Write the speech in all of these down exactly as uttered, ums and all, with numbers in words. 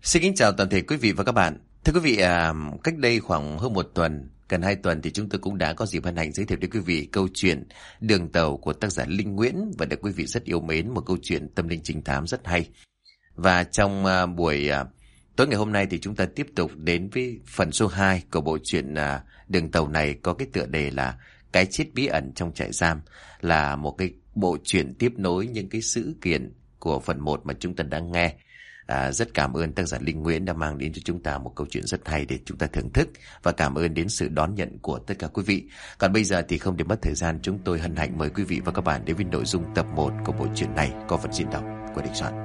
Xin kính chào toàn thể quý vị và các bạn. Thưa quý vị, à, cách đây khoảng hơn một tuần, gần hai tuần thì chúng tôi cũng đã có dịp hân hạnh giới thiệu đến quý vị câu chuyện Đường Tàu của tác giả Linh Nguyễn và được quý vị rất yêu mến, một câu chuyện tâm linh trinh thám rất hay. Và trong à, buổi à, tối ngày hôm nay thì chúng ta tiếp tục đến với phần số hai của bộ truyện à, Đường Tàu này, có cái tựa đề là Cái chết bí ẩn trong trại giam, là một cái bộ truyện tiếp nối những cái sự kiện của phần một mà chúng ta đã nghe. À, rất cảm ơn tác giả Linh Nguyễn đã mang đến cho chúng ta một câu chuyện rất hay để chúng ta thưởng thức, và cảm ơn đến sự đón nhận của tất cả quý vị. Còn bây giờ thì không để mất thời gian, chúng tôi hân hạnh mời quý vị và các bạn đến với nội dung tập một của bộ truyện này có phần diễn đọc của Đình Soạn.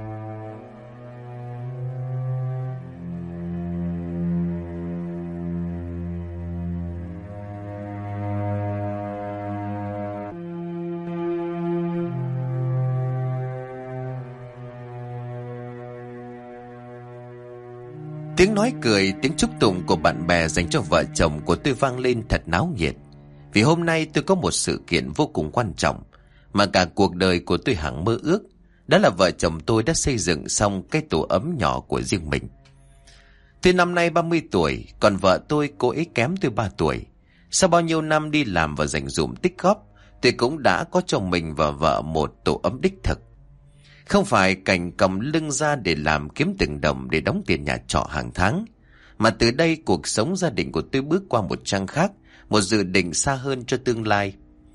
Tiếng nói cười, tiếng chúc tụng của bạn bè dành cho vợ chồng của tôi vang lên thật náo nhiệt. Vì hôm nay tôi có một sự kiện vô cùng quan trọng mà cả cuộc đời của tôi hằng mơ ước. Đó là vợ chồng tôi đã xây dựng xong cái tổ ấm nhỏ của riêng mình. Tôi năm nay ba mươi tuổi, còn vợ tôi cô ấy kém tôi ba tuổi. Sau bao nhiêu năm đi làm và dành dụm tích góp, tôi cũng đã có cho mình và vợ một tổ ấm đích thực. Không phải cảnh cầm lưng ra để làm kiếm từng đồng để đóng tiền nhà trọ hàng tháng, mà từ đây cuộc sống gia đình của tôi bước qua một trang khác, một dự định xa hơn cho tương lai.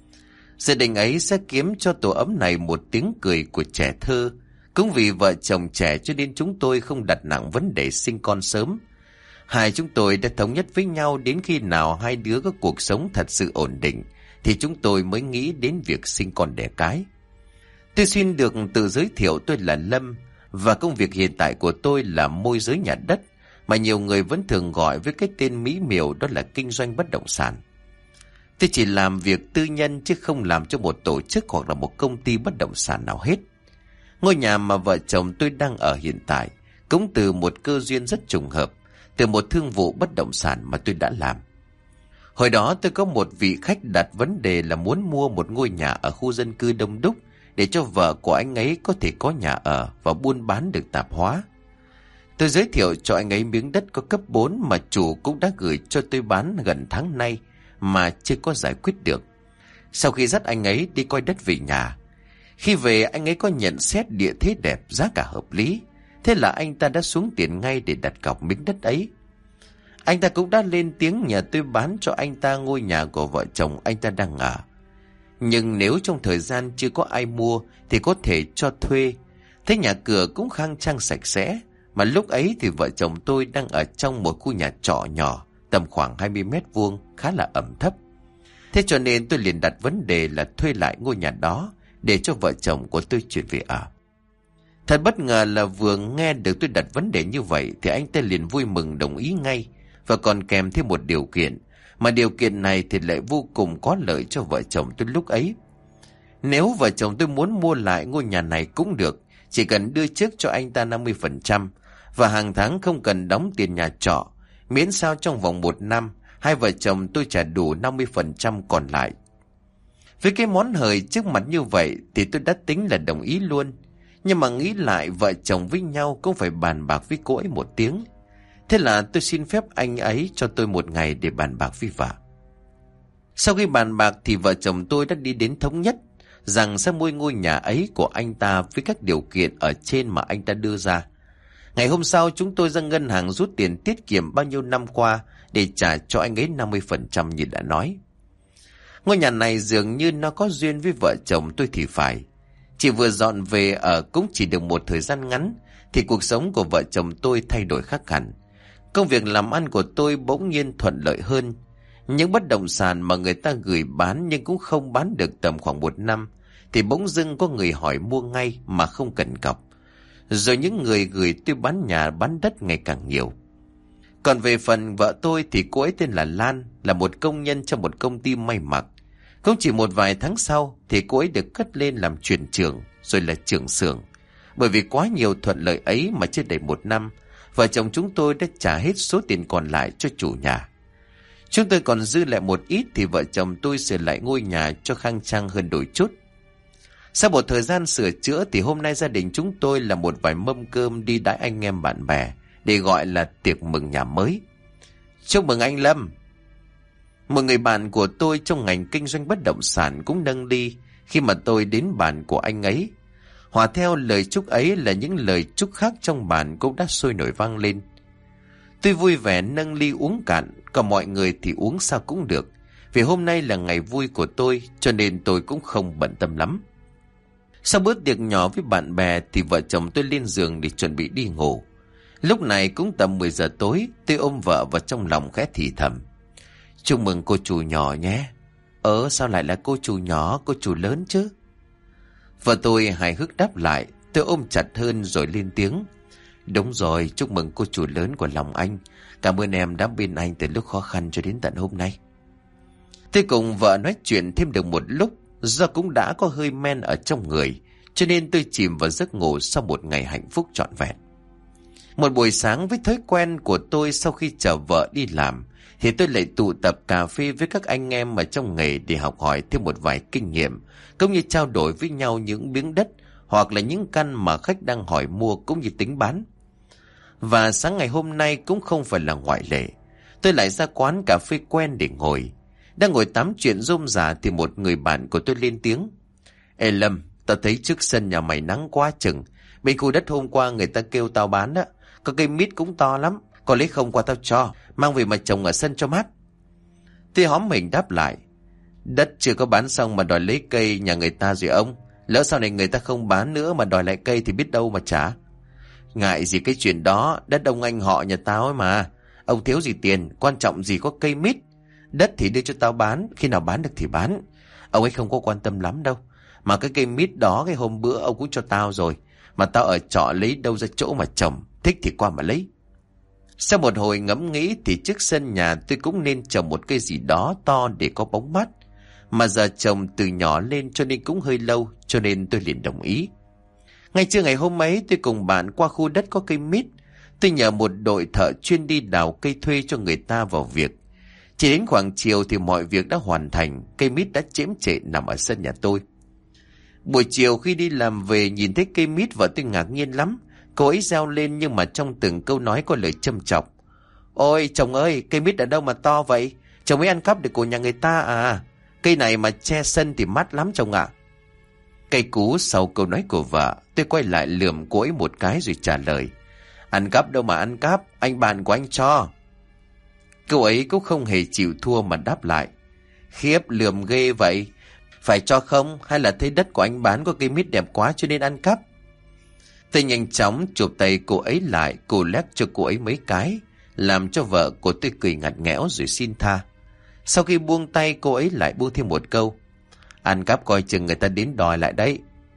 Dự định ấy sẽ kiếm cho tổ ấm này một tiếng cười của trẻ thơ. Cũng vì vợ chồng trẻ cho nên chúng tôi không đặt nặng vấn đề sinh con sớm. Hai chúng tôi đã thống nhất với nhau đến khi nào hai đứa có cuộc sống thật sự ổn định thì chúng tôi mới nghĩ đến việc sinh con đẻ cái. Tôi xin được tự giới thiệu, tôi là Lâm, và công việc hiện tại của tôi là môi giới nhà đất, mà nhiều người vẫn thường gọi với cái tên mỹ miều đó là kinh doanh bất động sản. Tôi chỉ làm việc tư nhân chứ không làm cho một tổ chức hoặc là một công ty bất động sản nào hết. Ngôi nhà mà vợ chồng tôi đang ở hiện tại cũng từ một cơ duyên rất trùng hợp, từ một thương vụ bất động sản mà tôi đã làm. Hồi đó tôi có một vị khách đặt vấn đề là muốn mua một ngôi nhà ở khu dân cư đông đúc, để cho vợ của anh ấy có thể có nhà ở và buôn bán được tạp hóa. Tôi giới thiệu cho anh ấy miếng đất có cấp bốn mà chủ cũng đã gửi cho tôi bán gần tháng nay mà chưa có giải quyết được. Sau khi dắt anh ấy đi coi đất về nhà, khi về anh ấy có nhận xét địa thế đẹp, giá cả hợp lý, thế là anh ta đã xuống tiền ngay để đặt cọc miếng đất ấy. Anh ta cũng đã lên tiếng nhờ tôi bán cho anh ta ngôi nhà của vợ chồng anh ta đang ở. Nhưng nếu trong thời gian chưa có ai mua thì có thể cho thuê. Thế nhà cửa cũng khang trang sạch sẽ, mà lúc ấy thì vợ chồng tôi đang ở trong một khu nhà trọ nhỏ, tầm khoảng hai mươi mét vuông, khá là ẩm thấp. Thế cho nên tôi liền đặt vấn đề là thuê lại ngôi nhà đó để cho vợ chồng của tôi chuyển về ở. Thật bất ngờ là vừa nghe được tôi đặt vấn đề như vậy thì anh ta liền vui mừng đồng ý ngay, và còn kèm thêm một điều kiện. Mà điều kiện này thì lại vô cùng có lợi cho vợ chồng tôi lúc ấy. Nếu vợ chồng tôi muốn mua lại ngôi nhà này cũng được, chỉ cần đưa trước cho anh ta năm mươi phần trăm và hàng tháng không cần đóng tiền nhà trọ, miễn sao trong vòng một năm hai vợ chồng tôi trả đủ năm mươi phần trăm còn lại. Với cái món hời trước mặt như vậy thì tôi đã tính là đồng ý luôn. Nhưng mà nghĩ lại vợ chồng với nhau cũng phải bàn bạc với cô ấy một tiếng. Thế là tôi xin phép anh ấy cho tôi một ngày để bàn bạc với vợ. Sau khi bàn bạc thì vợ chồng tôi đã đi đến thống nhất rằng sẽ mua ngôi nhà ấy của anh ta với các điều kiện ở trên mà anh ta đưa ra. Ngày hôm sau chúng tôi ra ngân hàng rút tiền tiết kiệm bao nhiêu năm qua để trả cho anh ấy năm mươi phần trăm như đã nói. Ngôi nhà này dường như nó có duyên với vợ chồng tôi thì phải. Chỉ vừa dọn về ở cũng chỉ được một thời gian ngắn thì cuộc sống của vợ chồng tôi thay đổi khác hẳn. Công việc làm ăn của tôi bỗng nhiên thuận lợi hơn. Những bất động sản mà người ta gửi bán nhưng cũng không bán được tầm khoảng một năm thì bỗng dưng có người hỏi mua ngay mà không cần cọc. Rồi những người gửi tôi bán nhà bán đất ngày càng nhiều. Còn về phần vợ tôi thì cô ấy tên là Lan, là một công nhân trong một công ty may mặc. Cũng chỉ một vài tháng sau thì cô ấy được cất lên làm truyền trưởng, rồi là trưởng xưởng. Bởi vì quá nhiều thuận lợi ấy mà chưa đầy một năm, vợ chồng chúng tôi đã trả hết số tiền còn lại cho chủ nhà. Chúng tôi còn dư lại một ít thì vợ chồng tôi sửa lại ngôi nhà cho khang trang hơn đôi chút. Sau một thời gian sửa chữa thì hôm nay gia đình chúng tôi là một vài mâm cơm đi đãi anh em bạn bè để gọi là tiệc mừng nhà mới. Chúc mừng anh Lâm. Một người bạn của tôi trong ngành kinh doanh bất động sản cũng nâng ly khi mà tôi đến bàn của anh ấy. Hòa theo lời chúc ấy là những lời chúc khác trong bàn cũng đã sôi nổi vang lên. Tôi vui vẻ nâng ly uống cạn, còn mọi người thì uống sao cũng được. Vì hôm nay là ngày vui của tôi, cho nên tôi cũng không bận tâm lắm. Sau bữa tiệc nhỏ với bạn bè thì vợ chồng tôi lên giường để chuẩn bị đi ngủ. Lúc này cũng tầm mười giờ tối, tôi ôm vợ vào trong lòng khẽ thì thầm. Chúc mừng cô chủ nhỏ nhé. Ờ sao lại là cô chủ nhỏ, cô chủ lớn chứ? Vợ tôi hài hước đáp lại, tôi ôm chặt hơn rồi lên tiếng. Đúng rồi, chúc mừng cô chủ lớn của lòng anh. Cảm ơn em đã bên anh từ lúc khó khăn cho đến tận hôm nay. Tôi cùng vợ nói chuyện thêm được một lúc, do cũng đã có hơi men ở trong người, cho nên tôi chìm vào giấc ngủ sau một ngày hạnh phúc trọn vẹn. Một buổi sáng với thói quen của tôi sau khi chở vợ đi làm, thì tôi lại tụ tập cà phê với các anh em ở trong nghề để học hỏi thêm một vài kinh nghiệm, cũng như trao đổi với nhau những miếng đất hoặc là những căn mà khách đang hỏi mua cũng như tính bán. Và sáng ngày hôm nay cũng không phải là ngoại lệ. Tôi lại ra quán cà phê quen để ngồi. Đang ngồi tám chuyện rôm rả thì một người bạn của tôi lên tiếng. Ê Lâm, tao thấy trước sân nhà mày nắng quá chừng. Bên khu đất hôm qua người ta kêu tao bán á, có cây mít cũng to lắm. Có lấy không qua tao cho, mang về mà trồng ở sân cho mát. Tôi hóm mình đáp lại. Đất chưa có bán xong mà đòi lấy cây nhà người ta rồi ông. Lỡ sau này người ta không bán nữa mà đòi lại cây thì biết đâu mà trả. Ngại gì cái chuyện đó, đất ông anh họ nhà tao ấy mà. Ông thiếu gì tiền, quan trọng gì có cây mít. Đất thì đưa cho tao bán, khi nào bán được thì bán. Ông ấy không có quan tâm lắm đâu. Mà cái cây mít đó cái hôm bữa ông cũng cho tao rồi. Mà tao ở trọ lấy đâu ra chỗ mà trồng, thích thì qua mà lấy. Sau một hồi ngẫm nghĩ thì trước sân nhà tôi cũng nên trồng một cây gì đó to để có bóng mát. Mà giờ trồng từ nhỏ lên cho nên cũng hơi lâu, cho nên tôi liền đồng ý. Ngay trưa ngày hôm ấy tôi cùng bạn qua khu đất có cây mít. Tôi nhờ một đội thợ chuyên đi đào cây thuê cho người ta vào việc. Chỉ đến khoảng chiều thì mọi việc đã hoàn thành, cây mít đã chễm chệ nằm ở sân nhà tôi. Buổi chiều khi đi làm về nhìn thấy cây mít vợ tôi ngạc nhiên lắm. Cô ấy reo lên nhưng mà trong từng câu nói có lời châm chọc. Ôi chồng ơi, cây mít ở đâu mà to vậy? Chồng ấy ăn cắp được của nhà người ta à? Cây này mà che sân thì mát lắm chồng ạ. Cây cú sau câu nói của vợ, tôi quay lại lườm cô ấy một cái rồi trả lời. Ăn cắp đâu mà ăn cắp, anh bạn của anh cho. Cô ấy cũng không hề chịu thua mà đáp lại. Khiếp lườm ghê vậy. Phải cho không hay là thấy đất của anh bán có cây mít đẹp quá cho nên ăn cắp? Tôi nhanh chóng chụp tay cô ấy lại, cô lét cho cô ấy mấy cái, làm cho vợ của tôi cười ngặt nghẽo rồi xin tha. Sau khi buông tay cô ấy lại buông thêm một câu. Ăn cắp coi chừng người ta đến đòi lại đấy.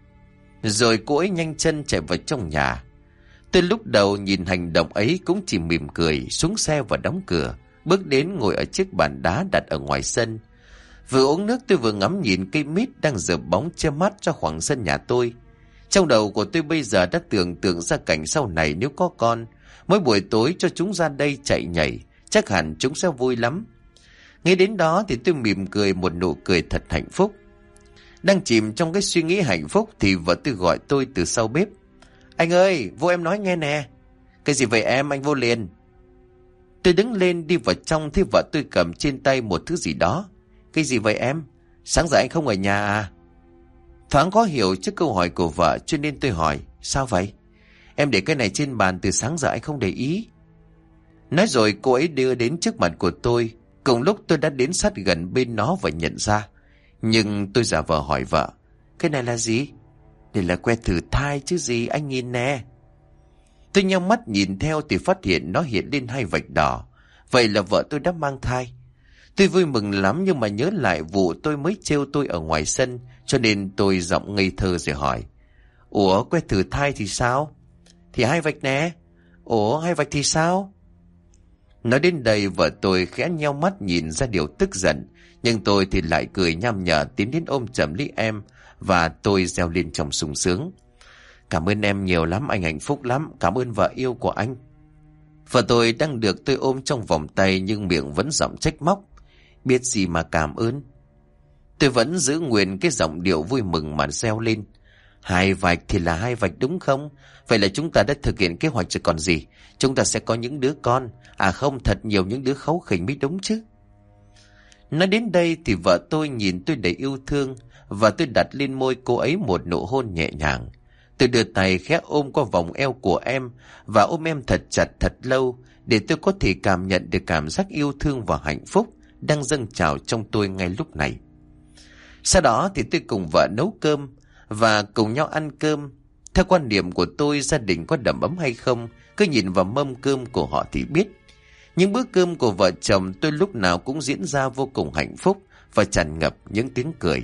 Rồi cô ấy nhanh chân chạy vào trong nhà. Tôi lúc đầu nhìn hành động ấy cũng chỉ mỉm cười, xuống xe và đóng cửa, bước đến ngồi ở chiếc bàn đá đặt ở ngoài sân. Vừa uống nước tôi vừa ngắm nhìn cây mít đang rợp bóng che mắt cho khoảng sân nhà tôi. Trong đầu của tôi bây giờ đã tưởng tượng ra cảnh sau này nếu có con, mỗi buổi tối cho chúng ra đây chạy nhảy, chắc hẳn chúng sẽ vui lắm. Nghĩ đến đó thì tôi mỉm cười một nụ cười thật hạnh phúc. Đang chìm trong cái suy nghĩ hạnh phúc thì vợ tôi gọi tôi từ sau bếp. Anh ơi, vô em nói nghe nè. Cái gì vậy em, anh vô liền. Tôi đứng lên đi vào trong thì vợ tôi cầm trên tay một thứ gì đó. Cái gì vậy em? Sáng giờ anh không ở nhà à? Thoáng có hiểu trước câu hỏi của vợ cho nên tôi hỏi. Sao vậy? Em để cái này trên bàn từ sáng giờ anh không để ý. Nói rồi cô ấy đưa đến trước mặt của tôi. Cùng lúc tôi đã đến sát gần bên nó và nhận ra. Nhưng tôi giả vờ hỏi vợ. Cái này là gì? Đây là que thử thai chứ gì, anh nhìn nè. Tôi nheo mắt nhìn theo thì phát hiện nó hiện lên hai vạch đỏ. Vậy là vợ tôi đã mang thai. Tôi vui mừng lắm nhưng mà nhớ lại vụ tôi mới trêu tôi ở ngoài sân, cho nên tôi giọng ngây thơ rồi hỏi. Ủa, que thử thai thì sao? Thì hai vạch nè. Ủa, hai vạch thì sao? Nói đến đây vợ tôi khẽ nheo mắt nhìn ra điều tức giận, nhưng tôi thì lại cười nham nhở tiến đến ôm chầm lấy em, và tôi reo lên trong sung sướng. Cảm ơn em nhiều lắm, anh hạnh phúc lắm, cảm ơn vợ yêu của anh. Vợ tôi đang được tôi ôm trong vòng tay nhưng miệng vẫn giọng trách móc. Biết gì mà cảm ơn. Tôi vẫn giữ nguyên cái giọng điệu vui mừng mà reo lên. Hai vạch thì là hai vạch đúng không? Vậy là chúng ta đã thực hiện kế hoạch rồi còn gì. Chúng ta sẽ có những đứa con. À không, thật nhiều những đứa kháu khỉnh mới đúng chứ. Nói đến đây thì vợ tôi nhìn tôi đầy yêu thương, và tôi đặt lên môi cô ấy một nụ hôn nhẹ nhàng. Tôi đưa tay khẽ ôm qua vòng eo của em và ôm em thật chặt thật lâu, để tôi có thể cảm nhận được cảm giác yêu thương và hạnh phúc đang dâng trào trong tôi ngay lúc này. Sau đó thì tôi cùng vợ nấu cơm và cùng nhau ăn cơm. Theo quan điểm của tôi, gia đình có đầm ấm hay không, cứ nhìn vào mâm cơm của họ thì biết. Những bữa cơm của vợ chồng tôi lúc nào cũng diễn ra vô cùng hạnh phúc và tràn ngập những tiếng cười.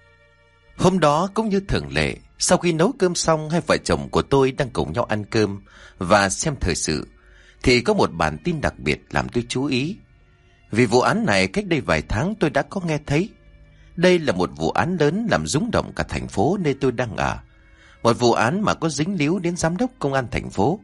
Hôm đó cũng như thường lệ, sau khi nấu cơm xong, hai vợ chồng của tôi đang cùng nhau ăn cơm và xem thời sự, thì có một bản tin đặc biệt làm tôi chú ý. Vì vụ án này cách đây vài tháng tôi đã có nghe thấy. Đây là một vụ án lớn làm rúng động cả thành phố nơi tôi đang ở. Một vụ án mà có dính líu đến giám đốc công an thành phố.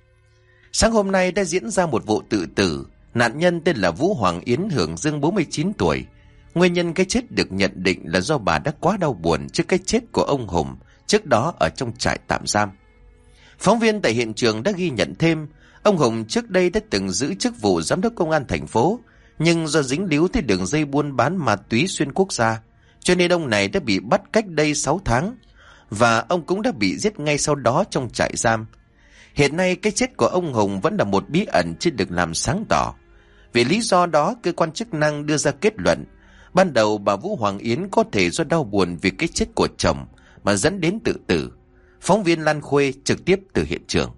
Sáng hôm nay đã diễn ra một vụ tự tử. Nạn nhân tên là Vũ Hoàng Yến Hưởng Dương, bốn mươi chín tuổi. Nguyên nhân cái chết được nhận định là do bà đã quá đau buồn trước cái chết của ông Hùng trước đó ở trong trại tạm giam. Phóng viên tại hiện trường đã ghi nhận thêm, ông Hùng trước đây đã từng giữ chức vụ giám đốc công an thành phố, nhưng do dính líu tới đường dây buôn bán ma túy xuyên quốc gia, cho nên ông này đã bị bắt cách đây sáu tháng, và ông cũng đã bị giết ngay sau đó trong trại giam. Hiện nay cái chết của ông Hùng vẫn là một bí ẩn chưa được làm sáng tỏ. Vì lý do đó, cơ quan chức năng đưa ra kết luận ban đầu bà Vũ Hoàng Yến có thể do đau buồn vì cái chết của chồng mà dẫn đến tự tử. Phóng viên Lan Khuê trực tiếp từ hiện trường.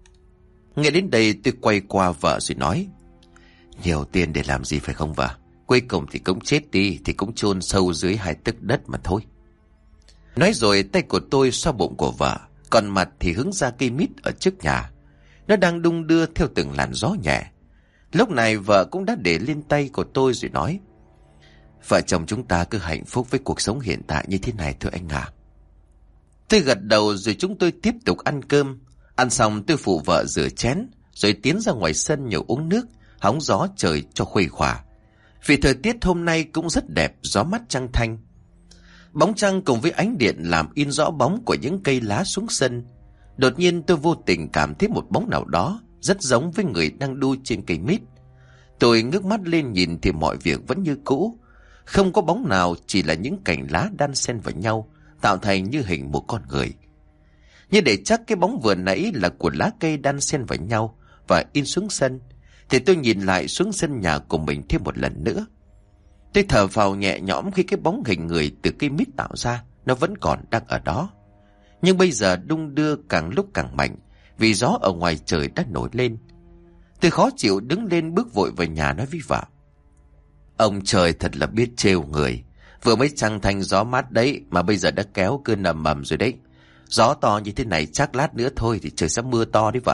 Nghe đến đây tôi quay qua vợ rồi nói: nhiều tiền để làm gì phải không vợ? Cuối cùng thì cũng chết đi, thì cũng chôn sâu dưới hai tấc đất mà thôi. Nói rồi tay của tôi xoa bụng của vợ, còn mặt thì hướng ra cây mít ở trước nhà. Nó đang đung đưa theo từng làn gió nhẹ. Lúc này vợ cũng đã để lên tay của tôi rồi nói: vợ chồng chúng ta cứ hạnh phúc với cuộc sống hiện tại như thế này thôi anh à. Tôi gật đầu rồi chúng tôi tiếp tục ăn cơm. Ăn xong tôi phụ vợ rửa chén, rồi tiến ra ngoài sân nhổ uống nước, hóng gió trời cho khuây khỏa. Vì thời tiết hôm nay cũng rất đẹp, gió mát trăng thanh. Bóng trăng cùng với ánh điện làm in rõ bóng của những cây lá xuống sân. Đột nhiên tôi vô tình cảm thấy một bóng nào đó rất giống với người đang đu trên cây mít. Tôi ngước mắt lên nhìn thì mọi việc vẫn như cũ. Không có bóng nào, chỉ là những cành lá đan xen vào nhau, tạo thành như hình một con người. Như để chắc cái bóng vừa nãy là của lá cây đan xen vào nhau và in xuống sân, thì tôi nhìn lại xuống sân nhà của mình thêm một lần nữa. Tôi thở phào nhẹ nhõm khi cái bóng hình người từ cây mít tạo ra nó vẫn còn đang ở đó. Nhưng bây giờ đung đưa càng lúc càng mạnh, vì gió ở ngoài trời đã nổi lên. Tôi khó chịu đứng lên bước vội vào nhà nói với vợ: ông trời thật là biết trêu người. Vừa mới trăng thành gió mát đấy mà bây giờ đã kéo cơn ầm ầm rồi đấy. Gió to như thế này chắc lát nữa thôi thì trời sẽ mưa to đấy vợ.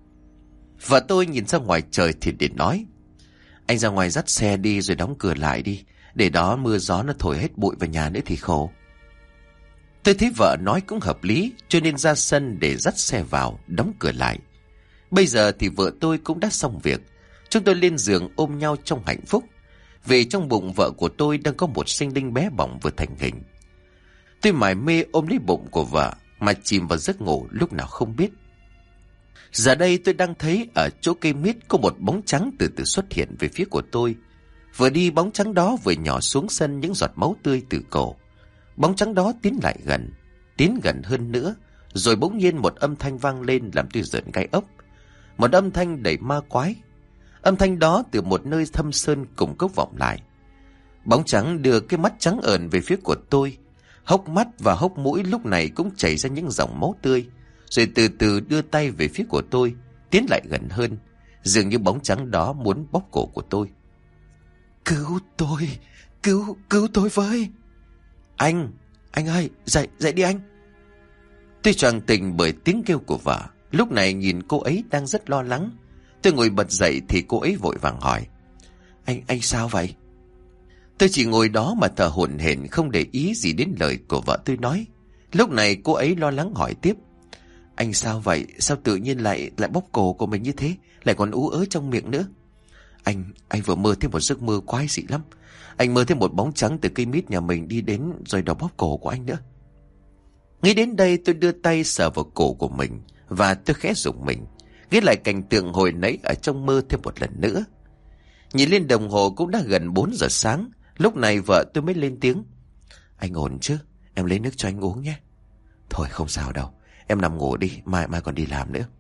Vợ tôi nhìn ra ngoài trời thì để nói: anh ra ngoài dắt xe đi rồi đóng cửa lại đi, để đó mưa gió nó thổi hết bụi vào nhà nữa thì khổ. Tôi thấy vợ nói cũng hợp lý, cho nên ra sân để dắt xe vào, đóng cửa lại. Bây giờ thì vợ tôi cũng đã xong việc. Chúng tôi lên giường ôm nhau trong hạnh phúc, vì trong bụng vợ của tôi đang có một sinh linh bé bỏng vừa thành hình. Tôi mải mê ôm lấy bụng của vợ mà chìm vào giấc ngủ lúc nào không biết. Giờ đây tôi đang thấy ở chỗ cây mít có một bóng trắng từ từ xuất hiện về phía của tôi. Vừa đi bóng trắng đó vừa nhỏ xuống sân những giọt máu tươi từ cổ. Bóng trắng đó tiến lại gần, tiến gần hơn nữa, rồi bỗng nhiên một âm thanh vang lên làm tôi rợn gai ốc. Một âm thanh đầy ma quái. Âm thanh đó từ một nơi thâm sơn cùng cốc vọng lại. Bóng trắng đưa cái mắt trắng ờn về phía của tôi. Hốc mắt và hốc mũi lúc này cũng chảy ra những dòng máu tươi, rồi từ từ đưa tay về phía của tôi, tiến lại gần hơn, dường như bóng trắng đó muốn bóp cổ của tôi. Cứu tôi, cứu, cứu tôi với. Anh, anh ơi, dậy, dậy đi anh. Tôi choàng tỉnh bởi tiếng kêu của vợ. Lúc này nhìn cô ấy đang rất lo lắng. Tôi ngồi bật dậy thì cô ấy vội vàng hỏi: Anh, anh sao vậy? Tôi chỉ ngồi đó mà thở hổn hển, không để ý gì đến lời của vợ tôi nói. Lúc này cô ấy lo lắng hỏi tiếp: Anh sao vậy? Sao tự nhiên lại lại bóp cổ của mình như thế, lại còn ú ớ trong miệng nữa? Anh, anh vừa mơ thấy một giấc mơ quái dị lắm. Anh mơ thấy một bóng trắng từ cây mít nhà mình đi đến rồi đào bóp cổ của anh nữa. Nghĩ đến đây tôi đưa tay sờ vào cổ của mình và tôi khẽ rùng mình, nghĩ lại cảnh tượng hồi nãy ở trong mơ thêm một lần nữa. Nhìn lên đồng hồ cũng đã gần bốn giờ sáng. Lúc này vợ tôi mới lên tiếng. Anh ổn chứ? Em lấy nước cho anh uống nhé. Thôi không sao đâu, em nằm ngủ đi, mai mai còn đi làm nữa.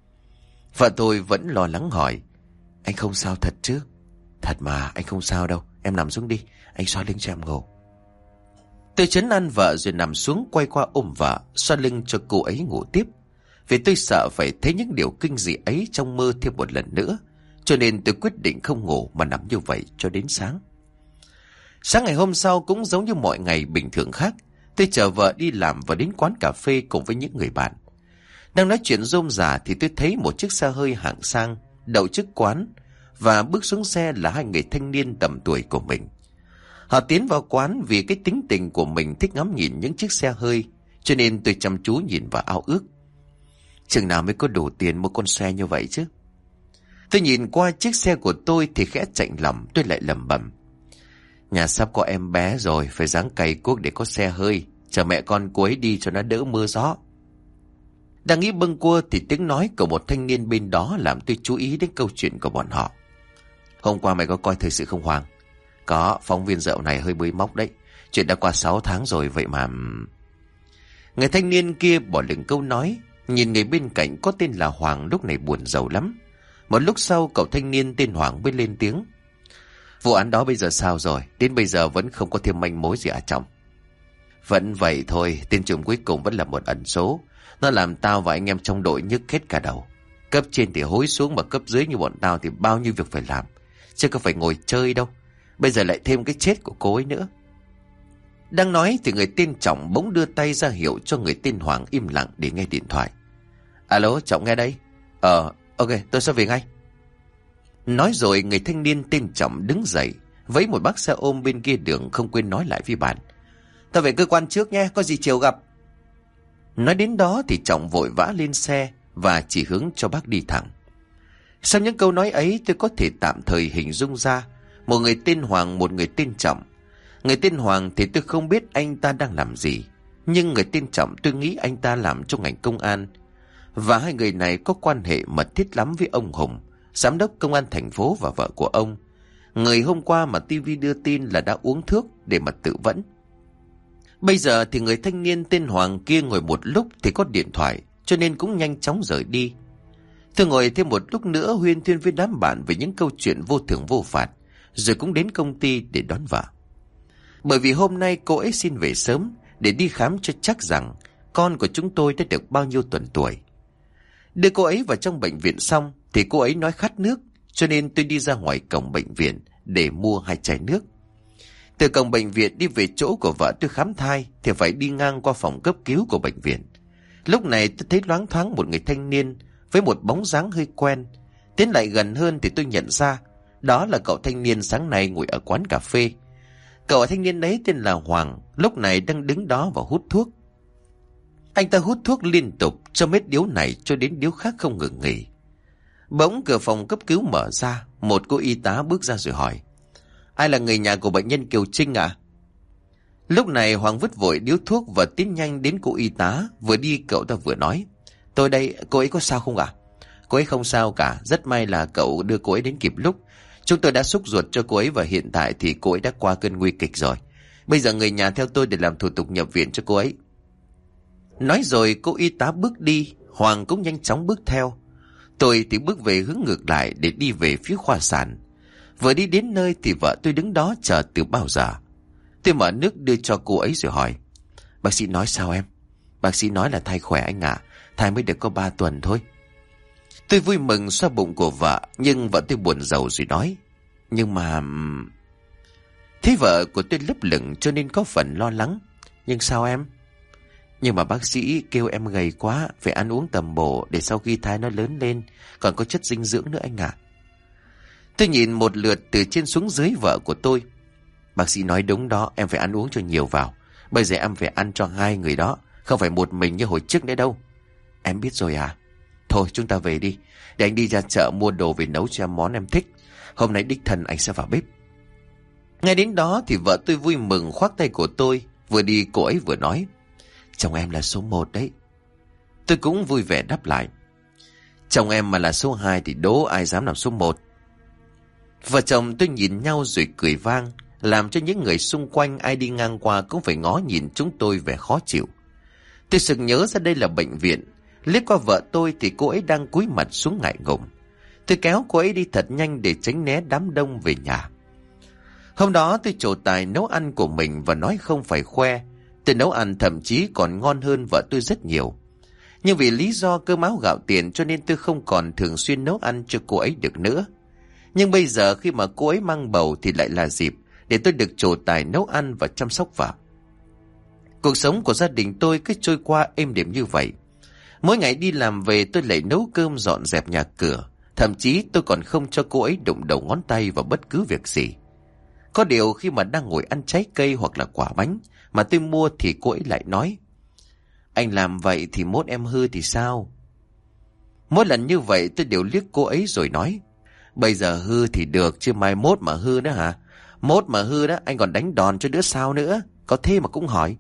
Vợ tôi vẫn lo lắng hỏi. Anh không sao thật chứ? Thật mà, anh không sao đâu, em nằm xuống đi, anh xoa lưng cho em ngủ. Tôi trấn an vợ rồi nằm xuống, quay qua ôm vợ, xoa lưng cho cô ấy ngủ tiếp. Vì tôi sợ phải thấy những điều kinh dị ấy trong mơ thêm một lần nữa, cho nên tôi quyết định không ngủ mà nằm như vậy cho đến sáng. Sáng ngày hôm sau cũng giống như mọi ngày bình thường khác, tôi chở vợ đi làm và đến quán cà phê cùng với những người bạn. Đang nói chuyện rôm rả thì tôi thấy một chiếc xe hơi hạng sang đậu trước quán, và bước xuống xe là hai người thanh niên tầm tuổi của mình. Họ tiến vào quán vì cái tính tình của mình thích ngắm nhìn những chiếc xe hơi, cho nên tôi chăm chú nhìn và ao ước. Chừng nào mới có đủ tiền mua con xe như vậy chứ? Tôi nhìn qua chiếc xe của tôi thì khẽ chạnh lòng, tôi lại lẩm bẩm. Nhà sắp có em bé rồi, phải ráng cày cuốc để có xe hơi, chờ mẹ con cô ấy đi cho nó đỡ mưa gió. Đang nghĩ bâng quơ thì tiếng nói của một thanh niên bên đó làm tôi chú ý đến câu chuyện của bọn họ. Hôm qua mày có coi thời sự không Hoàng? Có, phóng viên dạo này hơi bới móc đấy. Chuyện đã qua sáu tháng rồi vậy mà... Người thanh niên kia bỏ lửng câu nói, nhìn người bên cạnh có tên là Hoàng lúc này buồn rầu lắm. Một lúc sau cậu thanh niên tên Hoàng mới lên tiếng. Vụ án đó bây giờ sao rồi? Đến bây giờ vẫn không có thêm manh mối gì à chồng? Vẫn vậy thôi, tên trùm cuối cùng vẫn là một ẩn số. Nó làm tao và anh em trong đội nhức hết cả đầu. Cấp trên thì hối xuống, mà cấp dưới như bọn tao thì bao nhiêu việc phải làm, chứ có phải ngồi chơi đâu. Bây giờ lại thêm cái chết của cô ấy nữa. Đang nói thì người tên Trọng bỗng đưa tay ra hiệu cho người tên Hoàng im lặng để nghe điện thoại. Alo, Trọng nghe đây. Ờ, ok, tôi sẽ về ngay. Nói rồi người thanh niên tên Trọng đứng dậy, vẫy một bác xe ôm bên kia đường, không quên nói lại với bạn. Tao về cơ quan trước nhé, có gì chiều gặp. Nói đến đó thì Trọng vội vã lên xe và chỉ hướng cho bác đi thẳng. Sau những câu nói ấy tôi có thể tạm thời hình dung ra một người tên Hoàng, một người tên Trọng. Người tên Hoàng thì tôi không biết anh ta đang làm gì, nhưng người tên Trọng tôi nghĩ anh ta làm trong ngành công an. Và hai người này có quan hệ mật thiết lắm với ông Hùng, giám đốc công an thành phố, và vợ của ông, người hôm qua mà ti vi đưa tin là đã uống thuốc để mà tự vẫn. Bây giờ thì người thanh niên tên Hoàng kia ngồi một lúc thì có điện thoại, cho nên cũng nhanh chóng rời đi. Tôi ngồi thêm một lúc nữa huyên thuyên với đám bạn về những câu chuyện vô thưởng vô phạt, rồi cũng đến công ty để đón vợ. Bởi vì hôm nay cô ấy xin về sớm để đi khám cho chắc rằng con của chúng tôi đã được bao nhiêu tuần tuổi. Đưa cô ấy vào trong bệnh viện xong thì cô ấy nói khát nước, cho nên tôi đi ra ngoài cổng bệnh viện để mua hai chai nước. Từ cổng bệnh viện đi về chỗ của vợ tôi khám thai thì phải đi ngang qua phòng cấp cứu của bệnh viện. Lúc này tôi thấy loáng thoáng một người thanh niên với một bóng dáng hơi quen. Tiến lại gần hơn thì tôi nhận ra đó là cậu thanh niên sáng nay ngồi ở quán cà phê. Cậu thanh niên ấy tên là Hoàng, lúc này đang đứng đó và hút thuốc. Anh ta hút thuốc liên tục, cho hết điếu này cho đến điếu khác không ngừng nghỉ. Bỗng cửa phòng cấp cứu mở ra, một cô y tá bước ra rồi hỏi. Ai là người nhà của bệnh nhân Kiều Trinh ạ? À? Lúc này Hoàng vứt vội điếu thuốc và tiến nhanh đến cô y tá. Vừa đi cậu ta vừa nói. Tôi đây, cô ấy có sao không ạ? À? Cô ấy không sao cả, rất may là cậu đưa cô ấy đến kịp lúc. Chúng tôi đã xúc ruột cho cô ấy và hiện tại thì cô ấy đã qua cơn nguy kịch rồi. Bây giờ người nhà theo tôi để làm thủ tục nhập viện cho cô ấy. Nói rồi cô y tá bước đi, Hoàng cũng nhanh chóng bước theo. Tôi thì bước về hướng ngược lại để đi về phía khoa sản. Vừa đi đến nơi thì vợ tôi đứng đó chờ từ bao giờ. Tôi mở nước đưa cho cô ấy rồi hỏi. Bác sĩ nói sao em? Bác sĩ nói là thai khỏe anh ạ, à. Thai mới được có ba tuần thôi. Tôi vui mừng xoa bụng của vợ, nhưng vợ tôi buồn rầu rồi nói. Nhưng mà... Thế vợ của tôi lấp lửng cho nên có phần lo lắng. Nhưng sao em? Nhưng mà bác sĩ kêu em gầy quá, phải ăn uống tầm bổ để sau khi thai nó lớn lên còn có chất dinh dưỡng nữa anh ạ. À. Tôi nhìn một lượt từ trên xuống dưới vợ của tôi. Bác sĩ nói đúng đó, em phải ăn uống cho nhiều vào. Bây giờ em phải ăn cho hai người đó, không phải một mình như hồi trước nữa đâu. Em biết rồi à? Thôi chúng ta về đi, để anh đi ra chợ mua đồ về nấu cho em món em thích. Hôm nay đích thân anh sẽ vào bếp. Ngay đến đó thì vợ tôi vui mừng khoác tay của tôi. Vừa đi cô ấy vừa nói. Chồng em là số một đấy. Tôi cũng vui vẻ đáp lại. Chồng em mà là số hai thì đố ai dám làm số một. Vợ chồng tôi nhìn nhau rồi cười vang, làm cho những người xung quanh ai đi ngang qua cũng phải ngó nhìn chúng tôi vẻ khó chịu. Tôi sực nhớ ra đây là bệnh viện. Liếc qua vợ tôi thì cô ấy đang cúi mặt xuống ngại ngùng. Tôi kéo cô ấy đi thật nhanh để tránh né đám đông về nhà. Hôm đó tôi trổ tài nấu ăn của mình và nói không phải khoe. Tôi nấu ăn thậm chí còn ngon hơn vợ tôi rất nhiều. Nhưng vì lý do cơm áo gạo tiền cho nên tôi không còn thường xuyên nấu ăn cho cô ấy được nữa. Nhưng bây giờ khi mà cô ấy mang bầu thì lại là dịp để tôi được trổ tài nấu ăn và chăm sóc vợ. Cuộc sống của gia đình tôi cứ trôi qua êm đềm như vậy. Mỗi ngày đi làm về tôi lại nấu cơm dọn dẹp nhà cửa. Thậm chí tôi còn không cho cô ấy đụng đầu ngón tay vào bất cứ việc gì. Có điều khi mà đang ngồi ăn trái cây hoặc là quả bánh mà tôi mua thì cô ấy lại nói: Anh làm vậy thì mốt em hư thì sao? Mỗi lần như vậy tôi đều liếc cô ấy rồi nói: Bây giờ hư thì được chứ mai mốt mà hư đó hả? Mốt mà hư đó anh còn đánh đòn cho đứa sao nữa? Có thế mà cũng hỏi.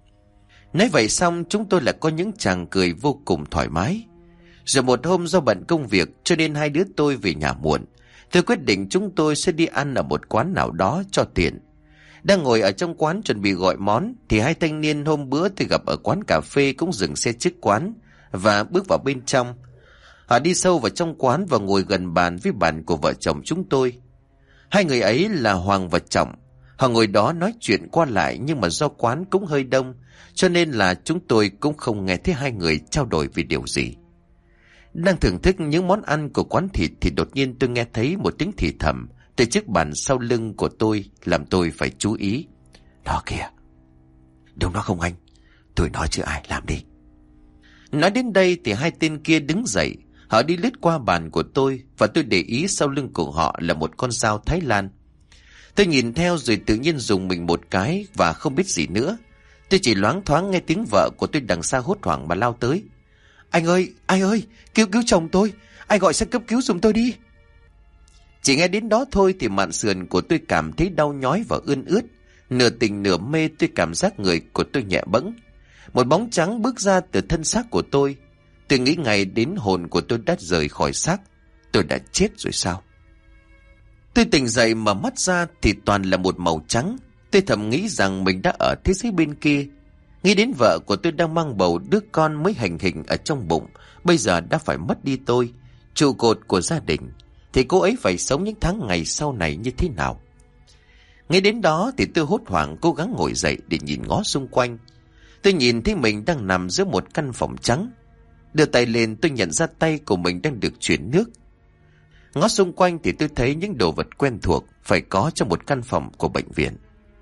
Nói vậy xong chúng tôi lại có những tràng cười vô cùng thoải mái. Rồi một hôm do bận công việc cho nên hai đứa tôi về nhà muộn. Tôi quyết định chúng tôi sẽ đi ăn ở một quán nào đó cho tiện. Đang ngồi ở trong quán chuẩn bị gọi món thì hai thanh niên hôm bữa tôi gặp ở quán cà phê cũng dừng xe trước quán và bước vào bên trong. Họ đi sâu vào trong quán và ngồi gần bàn với bàn của vợ chồng chúng tôi. Hai người ấy là Hoàng và Trọng. Họ ngồi đó nói chuyện qua lại nhưng mà do quán cũng hơi đông cho nên là chúng tôi cũng không nghe thấy hai người trao đổi về điều gì. Đang thưởng thức những món ăn của quán thịt thì đột nhiên tôi nghe thấy một tiếng thì thầm từ chiếc bàn sau lưng của tôi làm tôi phải chú ý. Đó kìa. Đúng đó không anh? Tôi nói chứ ai, làm đi. Nói đến đây thì hai tên kia đứng dậy. Họ đi lướt qua bàn của tôi và tôi để ý sau lưng của họ là một con dao Thái Lan. Tôi nhìn theo rồi tự nhiên dùng mình một cái và không biết gì nữa. Tôi chỉ loáng thoáng nghe tiếng vợ của tôi đằng xa hốt hoảng mà lao tới. Anh ơi, anh ơi, cứu cứu chồng tôi. Anh gọi xe cấp cứu giùm tôi đi. Chỉ nghe đến đó thôi thì mạn sườn của tôi cảm thấy đau nhói và ươn ướt. Nửa tỉnh nửa mê tôi cảm giác người của tôi nhẹ bẫng. Một bóng trắng bước ra từ thân xác của tôi. Tôi nghĩ ngay đến hồn của tôi đã rời khỏi xác. Tôi đã chết rồi sao? Tôi tỉnh dậy mà mắt ra thì toàn là một màu trắng. Tôi thầm nghĩ rằng mình đã ở thế giới bên kia. Nghĩ đến vợ của tôi đang mang bầu đứa con mới hành hình ở trong bụng, bây giờ đã phải mất đi tôi, trụ cột của gia đình, thì cô ấy phải sống những tháng ngày sau này như thế nào? Nghĩ đến đó thì tôi hốt hoảng cố gắng ngồi dậy để nhìn ngó xung quanh. Tôi nhìn thấy mình đang nằm giữa một căn phòng trắng. Đưa tay lên tôi nhận ra tay của mình đang được chuyển nước. Ngó xung quanh thì tôi thấy những đồ vật quen thuộc phải có trong một căn phòng của bệnh viện.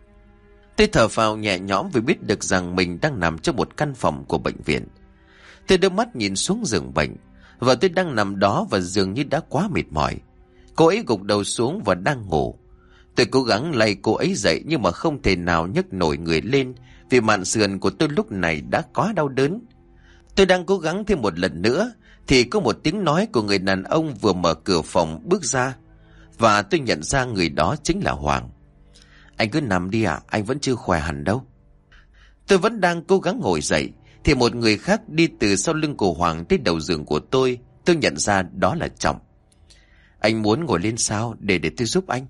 Tôi thở phào nhẹ nhõm vì biết được rằng mình đang nằm trong một căn phòng của bệnh viện. Tôi đưa mắt nhìn xuống giường bệnh, và tôi đang nằm đó và dường như đã quá mệt mỏi. Cô ấy gục đầu xuống và đang ngủ. Tôi cố gắng lay cô ấy dậy nhưng mà không thể nào nhấc nổi người lên vì mạn sườn của tôi lúc này đã quá đau đớn. Tôi đang cố gắng thêm một lần nữa thì có một tiếng nói của người đàn ông vừa mở cửa phòng bước ra, và tôi nhận ra người đó chính là Hoàng. Anh cứ nằm đi ạ, anh vẫn chưa khỏe hẳn đâu. Tôi vẫn đang cố gắng ngồi dậy thì một người khác đi từ sau lưng của Hoàng tới đầu giường của tôi. Tôi nhận ra đó là Trọng. Anh muốn ngồi lên sao để để tôi giúp anh?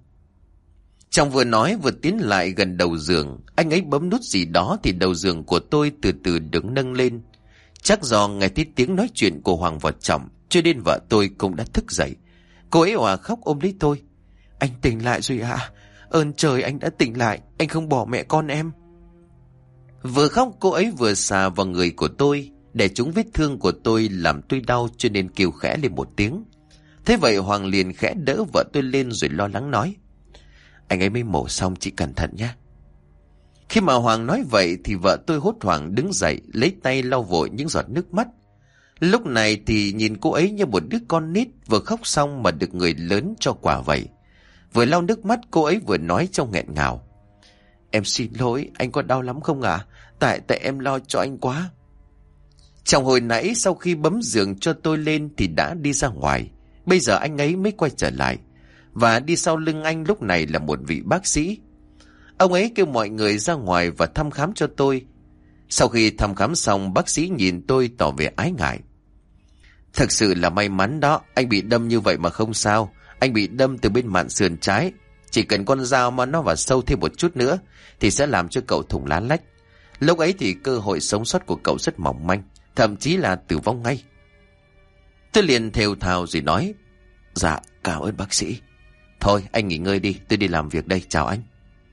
Trọng vừa nói vừa tiến lại gần đầu giường. Anh ấy bấm nút gì đó thì đầu giường của tôi từ từ được nâng lên. Chắc do nghe thấy tiếng nói chuyện của Hoàng và Trọng cho nên vợ tôi cũng đã thức dậy. Cô ấy òa khóc ôm lấy tôi. Anh tỉnh lại rồi ạ. À? Ơn trời anh đã tỉnh lại. Anh không bỏ mẹ con em. Vừa khóc cô ấy vừa xà vào người của tôi. Để trúng vết thương của tôi làm tôi đau cho nên kêu khẽ lên một tiếng. Thế vậy Hoàng liền khẽ đỡ vợ tôi lên rồi lo lắng nói. Anh ấy mới mổ xong, chị cẩn thận nhé. Khi mà Hoàng nói vậy thì vợ tôi hốt hoảng đứng dậy lấy tay lau vội những giọt nước mắt. Lúc này thì nhìn cô ấy như một đứa con nít vừa khóc xong mà được người lớn cho quà vậy. Vừa lau nước mắt cô ấy vừa nói trong nghẹn ngào. Em xin lỗi, anh có đau lắm không ạ? À? Tại tại em lo cho anh quá. Trong hồi nãy sau khi bấm giường cho tôi lên thì đã đi ra ngoài. Bây giờ anh ấy mới quay trở lại. Và đi sau lưng anh lúc này là một vị bác sĩ. Ông ấy kêu mọi người ra ngoài và thăm khám cho tôi. Sau khi thăm khám xong, bác sĩ nhìn tôi tỏ vẻ ái ngại. Thực sự là may mắn đó, anh bị đâm như vậy mà không sao. Anh bị đâm từ bên mạn sườn trái. Chỉ cần con dao mà nó vào sâu thêm một chút nữa thì sẽ làm cho cậu thủng lá lách. Lúc ấy thì cơ hội sống sót của cậu rất mỏng manh, thậm chí là tử vong ngay. Tôi liền thều thào rồi nói: Dạ, cảm ơn bác sĩ. Thôi anh nghỉ ngơi đi, tôi đi làm việc đây, chào anh.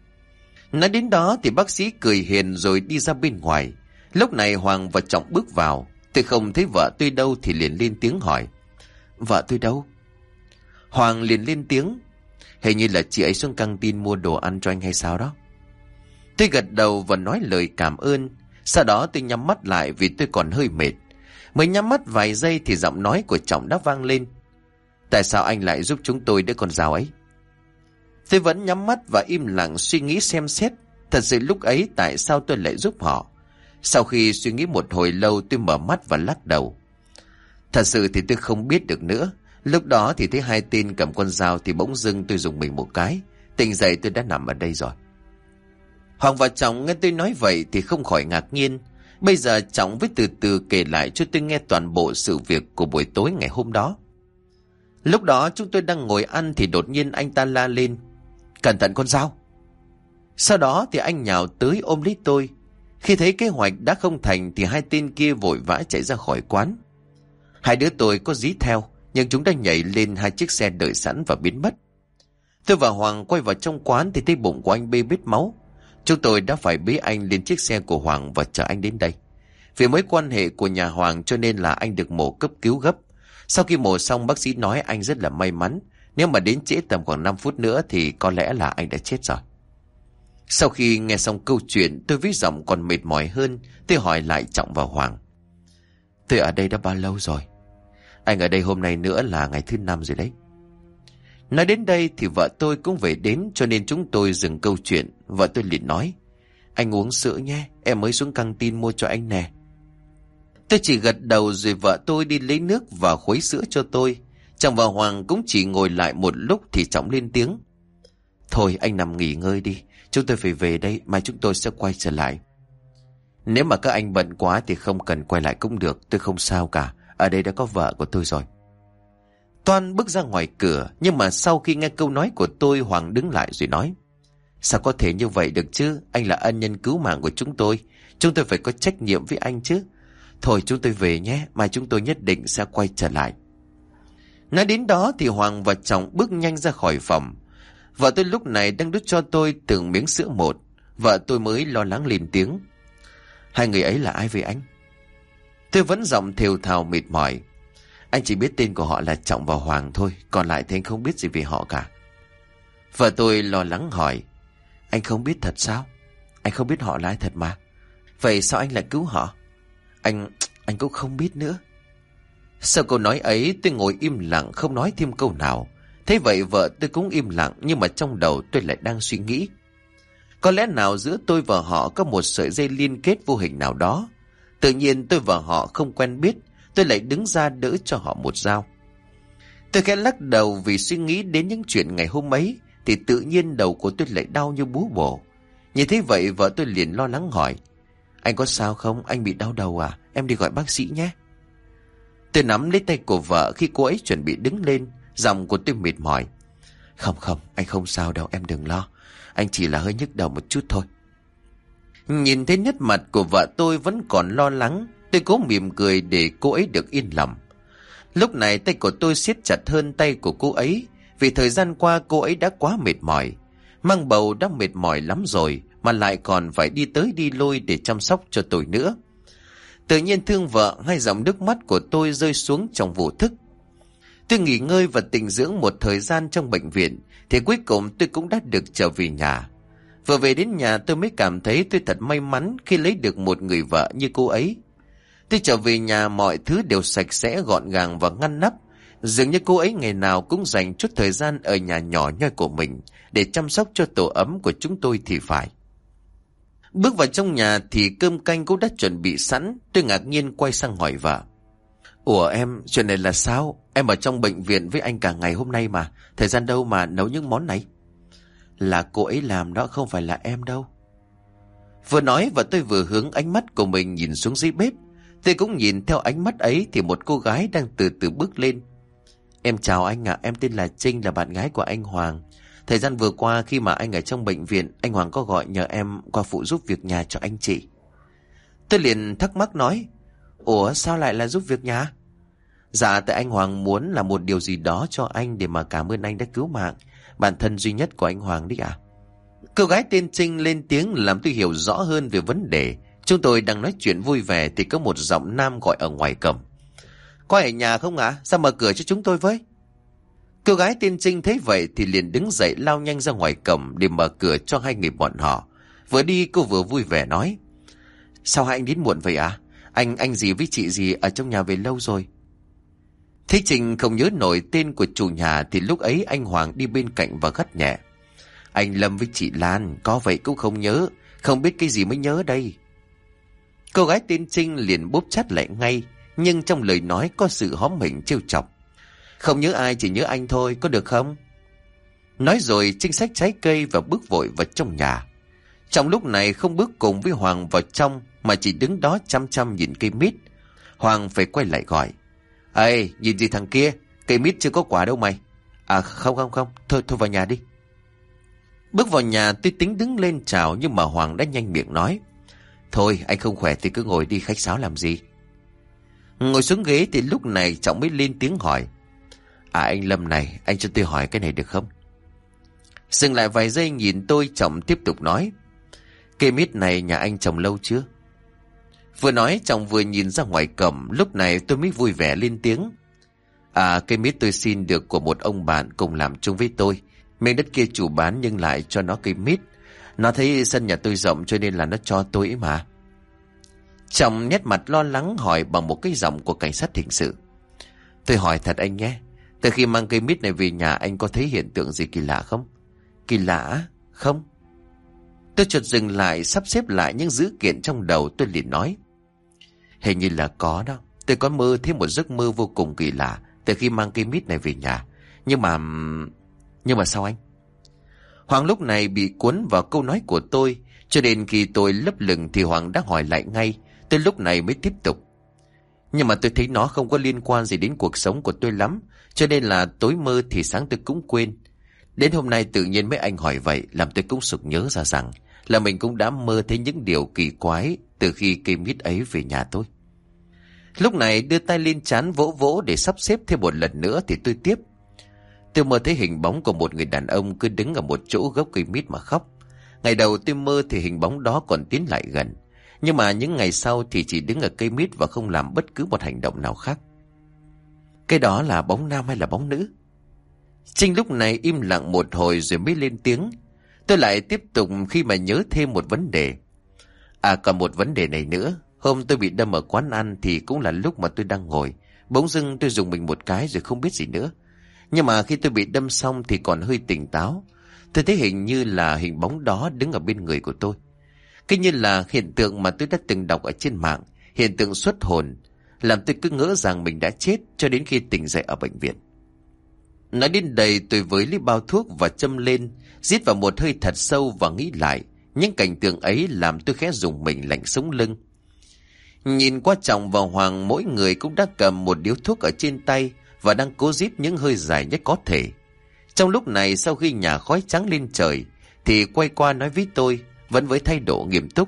Nói đến đó thì bác sĩ cười hiền rồi đi ra bên ngoài. Lúc này Hoàng và Trọng bước vào. Tôi không thấy vợ tôi đâu thì liền lên tiếng hỏi: Vợ tôi đâu? Hoàng liền lên tiếng: Hình như là chị ấy xuống căng tin mua đồ ăn cho anh hay sao đó. Tôi gật đầu và nói lời cảm ơn. Sau đó tôi nhắm mắt lại vì tôi còn hơi mệt. Mới nhắm mắt vài giây thì giọng nói của Trọng đã vang lên: Tại sao anh lại giúp chúng tôi đứa con dao ấy? Tôi vẫn nhắm mắt và im lặng suy nghĩ xem xét. Thật sự lúc ấy tại sao tôi lại giúp họ? Sau khi suy nghĩ một hồi lâu, tôi mở mắt và lắc đầu. Thật sự thì tôi không biết được nữa. Lúc đó thì thấy hai tên cầm con dao thì bỗng dưng tôi dùng mình một cái. Tỉnh dậy tôi đã nằm ở đây rồi. Hoàng và Trọng nghe tôi nói vậy thì không khỏi ngạc nhiên. Bây giờ Trọng với từ từ kể lại cho tôi nghe toàn bộ sự việc của buổi tối ngày hôm đó. Lúc đó chúng tôi đang ngồi ăn thì đột nhiên anh ta la lên: Cẩn thận con dao! Sau đó thì anh nhào tới ôm lấy tôi. Khi thấy kế hoạch đã không thành thì hai tên kia vội vã chạy ra khỏi quán. Hai đứa tôi có dí theo, nhưng chúng đã nhảy lên hai chiếc xe đợi sẵn và biến mất. Tôi và Hoàng quay vào trong quán thì thấy bụng của anh bê bết máu. Chúng tôi đã phải bế anh lên chiếc xe của Hoàng và chở anh đến đây. Vì mối quan hệ của nhà Hoàng cho nên là anh được mổ cấp cứu gấp. Sau khi mổ xong, bác sĩ nói anh rất là may mắn. Nếu mà đến trễ tầm khoảng năm phút nữa thì có lẽ là anh đã chết rồi. Sau khi nghe xong câu chuyện, tôi với giọng còn mệt mỏi hơn. Tôi hỏi lại Trọng và Hoàng: Tôi ở đây đã bao lâu rồi? Anh ở đây hôm nay nữa là ngày thứ năm rồi đấy. Nói đến đây thì vợ tôi cũng về đến, cho nên chúng tôi dừng câu chuyện. Vợ tôi liền nói: Anh uống sữa nhé, em mới xuống căng tin mua cho anh nè. Tôi chỉ gật đầu rồi vợ tôi đi lấy nước và khuấy sữa cho tôi. Trọng và Hoàng cũng chỉ ngồi lại một lúc thì Trọng lên tiếng: Thôi anh nằm nghỉ ngơi đi, chúng tôi phải về đây, mai chúng tôi sẽ quay trở lại. Nếu mà các anh bận quá thì không cần quay lại cũng được, tôi không sao cả, ở đây đã có vợ của tôi rồi. Toan bước ra ngoài cửa, nhưng mà sau khi nghe câu nói của tôi, Hoàng đứng lại rồi nói: Sao có thể như vậy được chứ, anh là ân nhân cứu mạng của chúng tôi, chúng tôi phải có trách nhiệm với anh chứ. Thôi chúng tôi về nhé, mai chúng tôi nhất định sẽ quay trở lại. Nói đến đó thì Hoàng và Trọng bước nhanh ra khỏi phòng. Vợ tôi lúc này đang đút cho tôi từng miếng sữa một. Vợ tôi mới lo lắng lên tiếng: Hai người ấy là ai vậy anh? Tôi vẫn giọng thều thào mệt mỏi: Anh chỉ biết tên của họ là Trọng và Hoàng thôi, còn lại thì anh không biết gì về họ cả. Vợ tôi lo lắng hỏi: Anh không biết thật sao? Anh không biết họ là ai thật mà. Vậy sao anh lại cứu họ? Anh... anh cũng không biết nữa. Sau câu nói ấy tôi ngồi im lặng không nói thêm câu nào. Thế vậy vợ tôi cũng im lặng, nhưng mà trong đầu tôi lại đang suy nghĩ. Có lẽ nào giữa tôi và họ có một sợi dây liên kết vô hình nào đó. Tự nhiên tôi và họ không quen biết, tôi lại đứng ra đỡ cho họ một dao. Tôi khẽ lắc đầu vì suy nghĩ đến những chuyện ngày hôm ấy thì tự nhiên đầu của tôi lại đau như búa bổ. Như thế vậy vợ tôi liền lo lắng hỏi: Anh có sao không? Anh bị đau đầu à? Em đi gọi bác sĩ nhé. Tôi nắm lấy tay của vợ khi cô ấy chuẩn bị đứng lên. Giọng của tôi mệt mỏi: Không không, anh không sao đâu, em đừng lo. Anh chỉ là hơi nhức đầu một chút thôi. Nhìn thấy nét mặt của vợ tôi vẫn còn lo lắng, tôi cố mỉm cười để cô ấy được yên lòng. Lúc này tay của tôi siết chặt hơn tay của cô ấy, vì thời gian qua cô ấy đã quá mệt mỏi. Mang bầu đã mệt mỏi lắm rồi, mà lại còn phải đi tới đi lui để chăm sóc cho tôi nữa. Tự nhiên thương vợ, hai dòng nước mắt của tôi rơi xuống trong vô thức. Tôi nghỉ ngơi và tĩnh dưỡng một thời gian trong bệnh viện, thì cuối cùng tôi cũng đã được trở về nhà. Vừa về đến nhà tôi mới cảm thấy tôi thật may mắn khi lấy được một người vợ như cô ấy. Tôi trở về nhà mọi thứ đều sạch sẽ gọn gàng và ngăn nắp. Dường như cô ấy ngày nào cũng dành chút thời gian ở nhà nhỏ nhoi của mình để chăm sóc cho tổ ấm của chúng tôi thì phải. Bước vào trong nhà thì cơm canh cũng đã chuẩn bị sẵn. Tôi ngạc nhiên quay sang hỏi vợ: Ủa em, chuyện này là sao? Em ở trong bệnh viện với anh cả ngày hôm nay mà, thời gian đâu mà nấu những món này? Là cô ấy làm đó, không phải là em đâu. Vừa nói và tôi vừa hướng ánh mắt của mình nhìn xuống dưới bếp. Tôi cũng nhìn theo ánh mắt ấy thì một cô gái đang từ từ bước lên. Em chào anh ạ, em tên là Trinh, là bạn gái của anh Hoàng. Thời gian vừa qua khi mà anh ở trong bệnh viện, anh Hoàng có gọi nhờ em qua phụ giúp việc nhà cho anh chị. Tôi liền thắc mắc nói, ủa sao lại là giúp việc nhà? Dạ tại anh Hoàng muốn làm một điều gì đó cho anh để mà cảm ơn anh đã cứu mạng bản thân duy nhất của anh Hoàng đấy ạ. Cô gái tên Trinh lên tiếng làm tôi hiểu rõ hơn về vấn đề. Chúng tôi đang nói chuyện vui vẻ thì có một giọng nam gọi ở ngoài cổng. Có ở nhà không ạ? À? Sao mở cửa cho chúng tôi với? Cô gái tên Trinh thấy vậy thì liền đứng dậy lao nhanh ra ngoài cổng để mở cửa cho hai người bọn họ. Vừa đi cô vừa vui vẻ nói, sao hai anh đến muộn vậy ạ? À? Anh anh gì với chị gì ở trong nhà về lâu rồi. Thế Trinh không nhớ nổi tên của chủ nhà thì lúc ấy anh Hoàng đi bên cạnh và gắt nhẹ, anh Lâm với chị Lan có vậy cũng không nhớ, không biết cái gì mới nhớ đây. Cô gái tên Trinh liền bóp chát lại ngay, nhưng trong lời nói có sự hóm hỉnh trêu chọc. Không nhớ ai, chỉ nhớ anh thôi, có được không? Nói rồi Trinh xách trái cây và bước vội vào trong nhà. Trong lúc này không bước cùng với Hoàng vào trong mà chỉ đứng đó chăm chăm nhìn cây mít. Hoàng phải quay lại gọi, ê nhìn gì thằng kia, cây mít chưa có quả đâu mày. À không không không, thôi thôi vào nhà đi. Bước vào nhà tôi tính đứng lên chào nhưng mà Hoàng đã nhanh miệng nói, thôi anh không khỏe thì cứ ngồi đi, khách sáo làm gì. Ngồi xuống ghế thì lúc này Trọng mới lên tiếng hỏi, à anh Lâm này, anh cho tôi hỏi cái này được không? Dừng lại vài giây nhìn tôi, Trọng tiếp tục nói, cây mít này nhà anh trồng lâu chưa? Vừa nói Trọng vừa nhìn ra ngoài cổng. Lúc này tôi mới vui vẻ lên tiếng, à cây mít tôi xin được của một ông bạn cùng làm chung với tôi. Miếng đất kia chủ bán nhưng lại cho nó cây mít. Nó thấy sân nhà tôi rộng cho nên là nó cho tôi ấy mà. Trọng nét mặt lo lắng hỏi bằng một cái giọng của cảnh sát hình sự, tôi hỏi thật anh nhé, từ khi mang cây mít này về nhà anh có thấy hiện tượng gì kỳ lạ không? Kỳ lạ? Không. Tôi chợt dừng lại sắp xếp lại những dữ kiện trong đầu. Tôi liền nói, hình như là có đó. Tôi có mơ thấy một giấc mơ vô cùng kỳ lạ từ khi mang cây mít này về nhà. Nhưng mà... Nhưng mà sao anh? Hoàng lúc này bị cuốn vào câu nói của tôi, cho nên khi tôi lấp lửng thì Hoàng đã hỏi lại ngay. Tôi lúc này mới tiếp tục, nhưng mà tôi thấy nó không có liên quan gì đến cuộc sống của tôi lắm, cho nên là tối mơ thì sáng tôi cũng quên. Đến hôm nay tự nhiên mấy anh hỏi vậy, làm tôi cũng sực nhớ ra rằng là mình cũng đã mơ thấy những điều kỳ quái từ khi cây mít ấy về nhà tôi. Lúc này đưa tay lên trán vỗ vỗ để sắp xếp thêm một lần nữa thì tôi tiếp. Tôi mơ thấy hình bóng của một người đàn ông cứ đứng ở một chỗ gốc cây mít mà khóc. Ngày đầu tôi mơ thì hình bóng đó còn tiến lại gần, nhưng mà những ngày sau thì chỉ đứng ở cây mít và không làm bất cứ một hành động nào khác. Cái đó là bóng nam hay là bóng nữ? Trinh lúc này im lặng một hồi rồi mới lên tiếng. Tôi lại tiếp tục khi mà nhớ thêm một vấn đề. À còn một vấn đề này nữa. Hôm tôi bị đâm ở quán ăn thì cũng là lúc mà tôi đang ngồi. Bỗng dưng tôi dùng mình một cái rồi không biết gì nữa. Nhưng mà khi tôi bị đâm xong thì còn hơi tỉnh táo. Tôi thấy hình như là hình bóng đó đứng ở bên người của tôi. Cái như là hiện tượng mà tôi đã từng đọc ở trên mạng, hiện tượng xuất hồn, làm tôi cứ ngỡ rằng mình đã chết cho đến khi tỉnh dậy ở bệnh viện. Nói đến đây tôi với lấy bao thuốc và châm lên, rít vào một hơi thật sâu và nghĩ lại. Những cảnh tượng ấy làm tôi khẽ rùng mình lạnh sống lưng. Nhìn qua Trọng và Hoàng, mỗi người cũng đã cầm một điếu thuốc ở trên tay và đang cố rít những hơi dài nhất có thể. Trong lúc này sau khi nhả khói trắng lên trời thì quay qua nói với tôi, vẫn với thái độ nghiêm túc,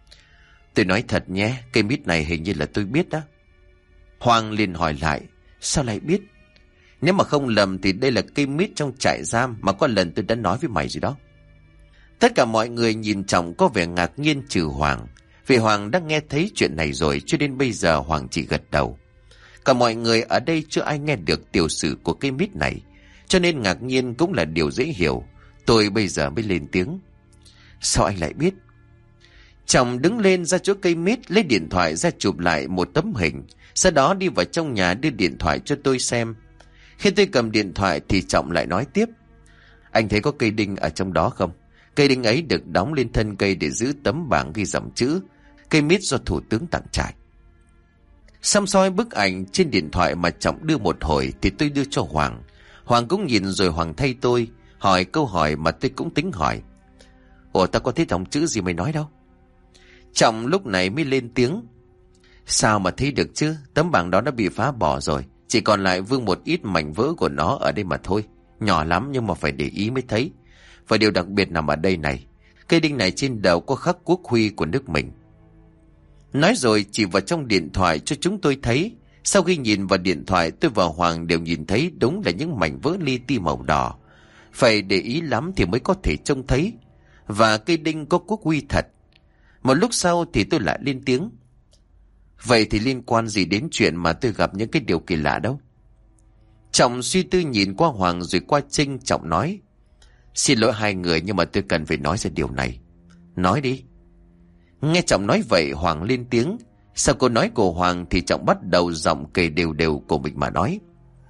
tôi nói thật nhé, cây mít này hình như là tôi biết đó. Hoàng liền hỏi lại, sao lại biết? Nếu mà không lầm thì đây là cây mít trong trại giam mà có lần tôi đã nói với mày gì đó. Tất cả mọi người nhìn Trọng có vẻ ngạc nhiên trừ Hoàng, vì Hoàng đã nghe thấy chuyện này rồi cho nên bây giờ Hoàng chỉ gật đầu. Cả mọi người ở đây chưa ai nghe được tiểu sử của cây mít này, cho nên ngạc nhiên cũng là điều dễ hiểu. Tôi bây giờ mới lên tiếng, sao anh lại biết? Trọng đứng lên ra chỗ cây mít, lấy điện thoại ra chụp lại một tấm hình, sau đó đi vào trong nhà đưa điện thoại cho tôi xem. Khi tôi cầm điện thoại thì Trọng lại nói tiếp, anh thấy có cây đinh ở trong đó không? Cây đinh ấy được đóng lên thân cây để giữ tấm bảng ghi dòng chữ cây mít do thủ tướng tặng trại. Xăm soi bức ảnh trên điện thoại mà Trọng đưa một hồi thì tôi đưa cho Hoàng. Hoàng cũng nhìn rồi Hoàng thay tôi hỏi câu hỏi mà tôi cũng tính hỏi, ủa tao có thấy dòng chữ gì mày nói đâu? Trọng lúc này mới lên tiếng. Sao mà thấy được chứ, tấm bảng đó đã bị phá bỏ rồi, chỉ còn lại vương một ít mảnh vỡ của nó ở đây mà thôi. Nhỏ lắm nhưng mà phải để ý mới thấy. Và điều đặc biệt nằm ở đây này, cây đinh này trên đầu có khắc quốc huy của nước mình. Nói rồi chỉ vào trong điện thoại cho chúng tôi thấy. Sau khi nhìn vào điện thoại, tôi và Hoàng đều nhìn thấy đúng là những mảnh vỡ li ti màu đỏ. Phải để ý lắm thì mới có thể trông thấy. Và cây đinh có quốc huy thật. Một lúc sau thì tôi lại lên tiếng. Vậy thì liên quan gì đến chuyện mà tôi gặp những cái điều kỳ lạ đâu? Trọng suy tư nhìn qua Hoàng rồi qua Trinh. Trọng nói. Xin lỗi hai người nhưng mà tôi cần phải nói ra điều này. Nói đi. Nghe Trọng nói vậy, Hoàng lên tiếng. Sau câu nói của Hoàng thì Trọng bắt đầu giọng kể đều đều của mình mà nói.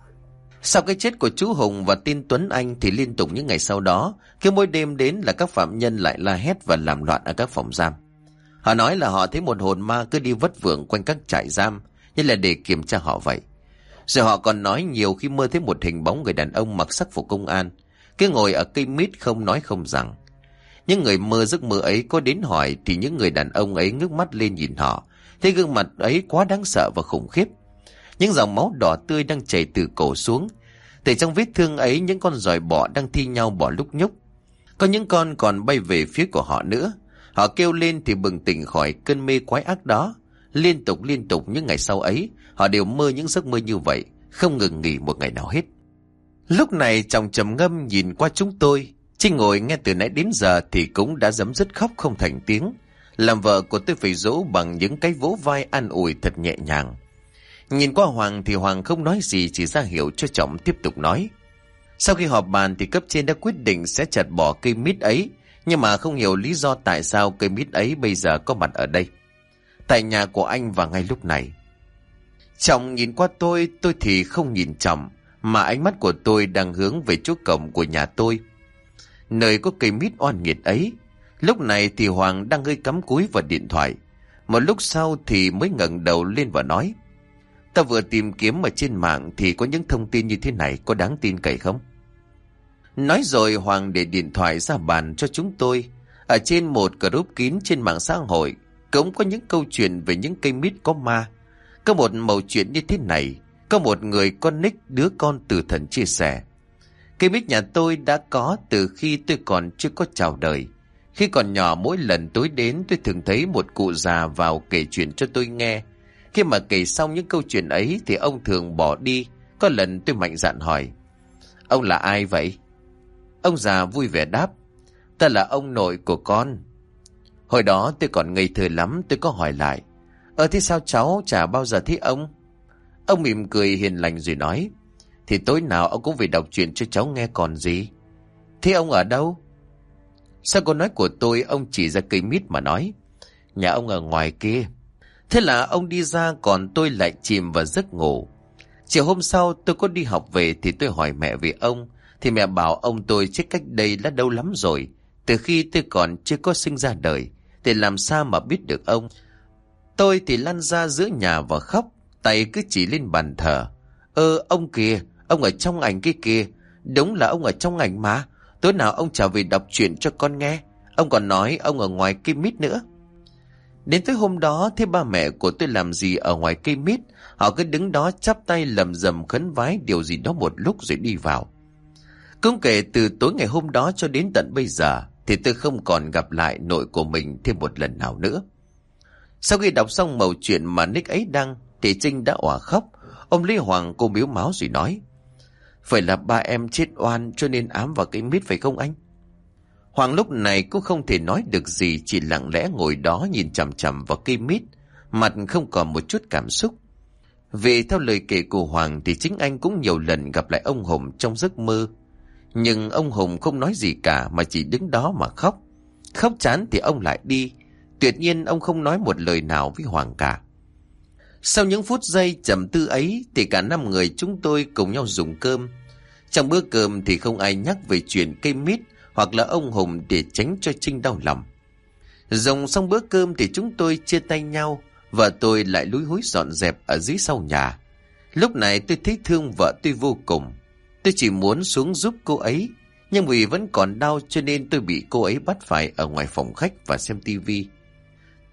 Sau cái chết của chú Hùng và tin Tuấn Anh thì liên tục những ngày sau đó, cứ mỗi đêm đến là các phạm nhân lại la hét và làm loạn ở các phòng giam. Họ nói là họ thấy một hồn ma cứ đi vất vưởng quanh các trại giam, như là để kiểm tra họ vậy. Rồi họ còn nói nhiều khi mơ thấy một hình bóng người đàn ông mặc sắc phục công an, cứ ngồi ở cây mít không nói không rằng. Những người mơ giấc mơ ấy có đến hỏi thì những người đàn ông ấy ngước mắt lên nhìn họ, thấy gương mặt ấy quá đáng sợ và khủng khiếp. Những dòng máu đỏ tươi đang chảy từ cổ xuống. Từ trong vết thương ấy, những con giòi bọ đang thi nhau bò lúc nhúc. Có những con còn bay về phía của họ nữa. Họ kêu lên thì bừng tỉnh khỏi cơn mê quái ác đó. Liên tục liên tục những ngày sau ấy, họ đều mơ những giấc mơ như vậy, không ngừng nghỉ một ngày nào hết. Lúc này Trọng trầm ngâm nhìn qua chúng tôi. Trinh ngồi nghe từ nãy đến giờ thì cũng đã giấm dứt khóc không thành tiếng. Làm vợ của tôi phải dỗ bằng những cái vỗ vai an ủi thật nhẹ nhàng. Nhìn qua Hoàng thì Hoàng không nói gì, chỉ ra hiệu cho Trọng tiếp tục nói. Sau khi họp bàn thì cấp trên đã quyết định sẽ chặt bỏ cây mít ấy, nhưng mà không hiểu lý do tại sao cây mít ấy bây giờ có mặt ở đây, tại nhà của anh vào ngay lúc này. Trọng nhìn qua tôi, tôi thì không nhìn Trọng, mà ánh mắt của tôi đang hướng về chỗ cổng của nhà tôi, nơi có cây mít oan nghiệt ấy. Lúc này thì Hoàng đang hơi cắm cúi vào điện thoại. Một lúc sau thì mới ngẩng đầu lên và nói. Ta vừa tìm kiếm ở trên mạng thì có những thông tin như thế này, có đáng tin cậy không? Nói rồi Hoàng để điện thoại ra bàn cho chúng tôi. Ở trên một group kín trên mạng xã hội cũng có những câu chuyện về những cây mít có ma. Có một mẩu chuyện như thế này. Có một người con nick đứa con từ thần chia sẻ. Cây mít nhà tôi đã có từ khi tôi còn chưa có chào đời. Khi còn nhỏ, mỗi lần tối đến tôi thường thấy một cụ già vào kể chuyện cho tôi nghe. Khi mà kể xong những câu chuyện ấy thì ông thường bỏ đi. Có lần tôi mạnh dạn hỏi. Ông là ai vậy? Ông già vui vẻ đáp. Ta là ông nội của con. Hồi đó tôi còn ngây thơ lắm, tôi có hỏi lại. Ờ thế sao cháu chả bao giờ thấy ông? Ông mỉm cười hiền lành rồi nói. Thì tối nào ông cũng phải đọc chuyện cho cháu nghe còn gì. Thế ông ở đâu? Sau câu nói của tôi, ông chỉ ra cây mít mà nói. Nhà ông ở ngoài kia. Thế là ông đi ra, còn tôi lại chìm vào giấc ngủ. Chiều hôm sau tôi có đi học về thì tôi hỏi mẹ về ông. Thì mẹ bảo ông tôi chết cách đây đã lâu lắm rồi. Từ khi tôi còn chưa có sinh ra đời, thì làm sao mà biết được ông. Tôi thì lăn ra giữa nhà và khóc, tay cứ chỉ lên bàn thờ. Ơ ông kìa, ông ở trong ảnh kia kìa. Đúng là ông ở trong ảnh mà. Tối nào ông trở về đọc chuyện cho con nghe. Ông còn nói ông ở ngoài cây mít nữa. Đến tới hôm đó, thế ba mẹ của tôi làm gì ở ngoài cây mít. Họ cứ đứng đó chắp tay lầm rầm khấn vái điều gì đó một lúc rồi đi vào. Cũng kể từ tối ngày hôm đó cho đến tận bây giờ thì tôi không còn gặp lại nội của mình thêm một lần nào nữa. Sau khi đọc xong mẩu chuyện mà nick ấy đăng thì Trinh đã òa khóc. Ông Lý Hoàng cô miếu máu rồi nói. Phải là ba em chết oan cho nên ám vào cây mít phải không anh? Hoàng lúc này cũng không thể nói được gì, chỉ lặng lẽ ngồi đó nhìn chằm chằm vào cây mít, mặt không còn một chút cảm xúc. Vì theo lời kể của Hoàng thì chính anh cũng nhiều lần gặp lại ông Hùng trong giấc mơ. Nhưng ông Hùng không nói gì cả mà chỉ đứng đó mà khóc. Khóc chán thì ông lại đi. Tuyệt nhiên ông không nói một lời nào với Hoàng cả. Sau những phút giây trầm tư ấy thì cả năm người chúng tôi cùng nhau dùng cơm. Trong bữa cơm thì không ai nhắc về chuyện cây mít hoặc là ông Hùng để tránh cho Trinh đau lòng. Dùng xong bữa cơm thì chúng tôi chia tay nhau. Vợ tôi lại lúi húi dọn dẹp ở dưới sau nhà. Lúc này tôi thấy thương vợ tôi vô cùng. Tôi chỉ muốn xuống giúp cô ấy, nhưng vì vẫn còn đau cho nên tôi bị cô ấy bắt phải ở ngoài phòng khách và xem tivi.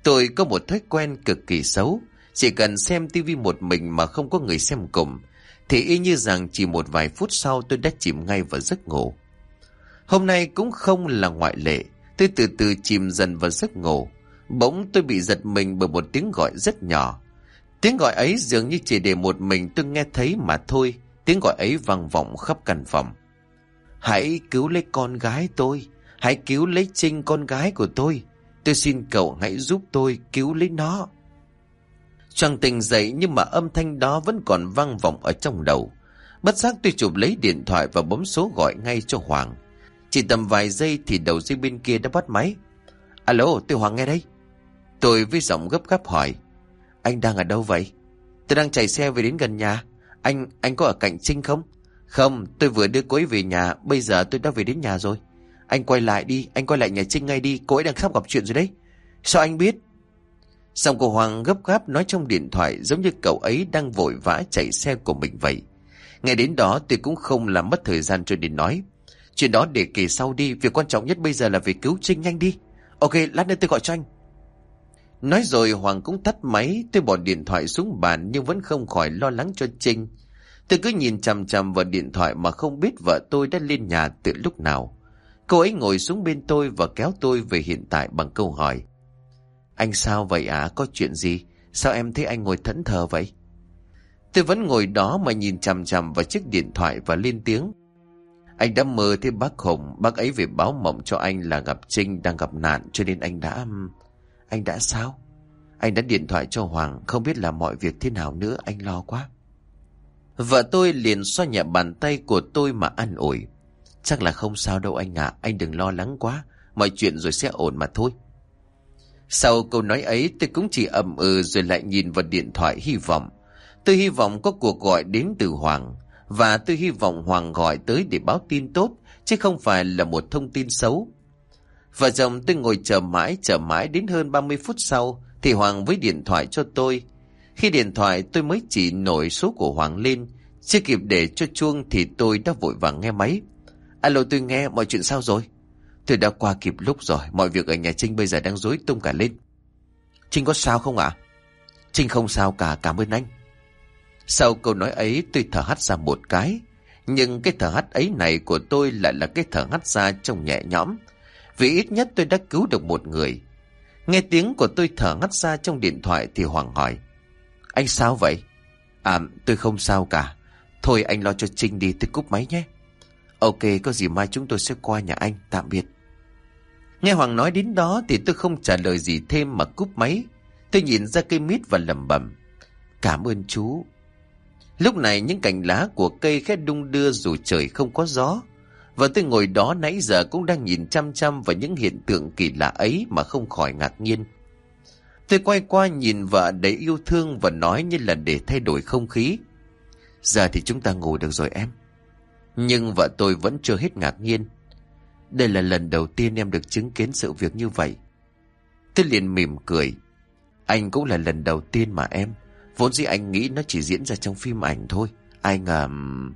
Tôi có một thói quen cực kỳ xấu. Chỉ cần xem tivi một mình mà không có người xem cùng, thì y như rằng chỉ một vài phút sau tôi đã chìm ngay vào giấc ngủ. Hôm nay cũng không là ngoại lệ. Tôi từ từ chìm dần vào giấc ngủ. Bỗng tôi bị giật mình bởi một tiếng gọi rất nhỏ. Tiếng gọi ấy dường như chỉ để một mình tôi nghe thấy mà thôi. Tiếng gọi ấy vang vọng khắp căn phòng. Hãy cứu lấy con gái tôi. Hãy cứu lấy Trinh, con gái của tôi. Tôi xin cậu hãy giúp tôi cứu lấy nó. Choàng tỉnh dậy nhưng mà âm thanh đó vẫn còn vang vọng ở trong đầu. Bất giác tôi chụp lấy điện thoại và bấm số gọi ngay cho Hoàng. Chỉ tầm vài giây thì đầu dây bên kia đã bắt máy. Alo, tôi Hoàng nghe đây. Tôi với giọng gấp gáp hỏi. Anh đang ở đâu vậy? Tôi đang chạy xe về đến gần nhà. Anh, anh có ở cạnh Trinh không? Không, tôi vừa đưa cô ấy về nhà. Bây giờ tôi đã về đến nhà rồi. Anh quay lại đi, anh quay lại nhà Trinh ngay đi. Cô ấy đang sắp gặp chuyện rồi đấy. Sao anh biết? Xong cô Hoàng gấp gáp nói trong điện thoại, giống như cậu ấy đang vội vã chạy xe của mình vậy. Nghe đến đó tôi cũng không làm mất thời gian cho đến nói. Chuyện đó để kể sau đi, việc quan trọng nhất bây giờ là về cứu Trinh, nhanh đi. Ok, lát nữa tôi gọi cho anh. Nói rồi Hoàng cũng tắt máy. Tôi bỏ điện thoại xuống bàn nhưng vẫn không khỏi lo lắng cho Trinh. Tôi cứ nhìn chằm chằm vào điện thoại mà không biết vợ tôi đã lên nhà từ lúc nào. Cô ấy ngồi xuống bên tôi và kéo tôi về hiện tại bằng câu hỏi. Anh sao vậy ạ? À? Có chuyện gì? Sao em thấy anh ngồi thẫn thờ vậy? Tôi vẫn ngồi đó mà nhìn chằm chằm vào chiếc điện thoại và lên tiếng. Anh đã mơ thấy bác Hùng. Bác ấy về báo mộng cho anh là gặp Trinh đang gặp nạn, cho nên anh đã... Anh đã sao? Anh đã điện thoại cho Hoàng. Không biết là mọi việc thế nào nữa, anh lo quá. Vợ tôi liền xoa nhẹ bàn tay của tôi mà an ủi. Chắc là không sao đâu anh ạ. À. Anh đừng lo lắng quá. Mọi chuyện rồi sẽ ổn mà thôi. Sau câu nói ấy tôi cũng chỉ ậm ừ rồi lại nhìn vào điện thoại hy vọng. Tôi hy vọng có cuộc gọi đến từ Hoàng. Và tôi hy vọng Hoàng gọi tới để báo tin tốt, chứ không phải là một thông tin xấu. Vợ chồng tôi ngồi chờ mãi chờ mãi đến hơn ba mươi phút sau thì Hoàng với điện thoại cho tôi. Khi điện thoại tôi mới chỉ nổi số của Hoàng lên, chưa kịp để cho chuông thì tôi đã vội vàng nghe máy. Alo, tôi nghe, mọi chuyện sao rồi? Tôi đã qua kịp lúc rồi, mọi việc ở nhà Trinh bây giờ đang rối tung cả lên. Trinh có sao không ạ? À? Trinh không sao cả, cảm ơn anh. Sau câu nói ấy tôi thở hắt ra một cái. Nhưng cái thở hắt ấy này của tôi lại là cái thở hắt ra trông nhẹ nhõm. Vì ít nhất tôi đã cứu được một người. Nghe tiếng của tôi thở hắt ra trong điện thoại thì Hoàng hỏi. Anh sao vậy? À, tôi không sao cả. Thôi anh lo cho Trinh đi, tôi cúp máy nhé. Ok, có gì mai chúng tôi sẽ qua nhà anh, tạm biệt. Nghe Hoàng nói đến đó thì tôi không trả lời gì thêm mà cúp máy. Tôi nhìn ra cây mít và lẩm bẩm. Cảm ơn chú. Lúc này những cành lá của cây khẽ đung đưa dù trời không có gió. Và tôi ngồi đó nãy giờ cũng đang nhìn chăm chăm vào những hiện tượng kỳ lạ ấy mà không khỏi ngạc nhiên. Tôi quay qua nhìn vợ đầy yêu thương và nói như là để thay đổi không khí. Giờ thì chúng ta ngủ được rồi em. Nhưng vợ tôi vẫn chưa hết ngạc nhiên. Đây là lần đầu tiên em được chứng kiến sự việc như vậy. Tôi liền mỉm cười. Anh cũng là lần đầu tiên mà em. Vốn dĩ anh nghĩ nó chỉ diễn ra trong phim ảnh thôi. Ai ngờ...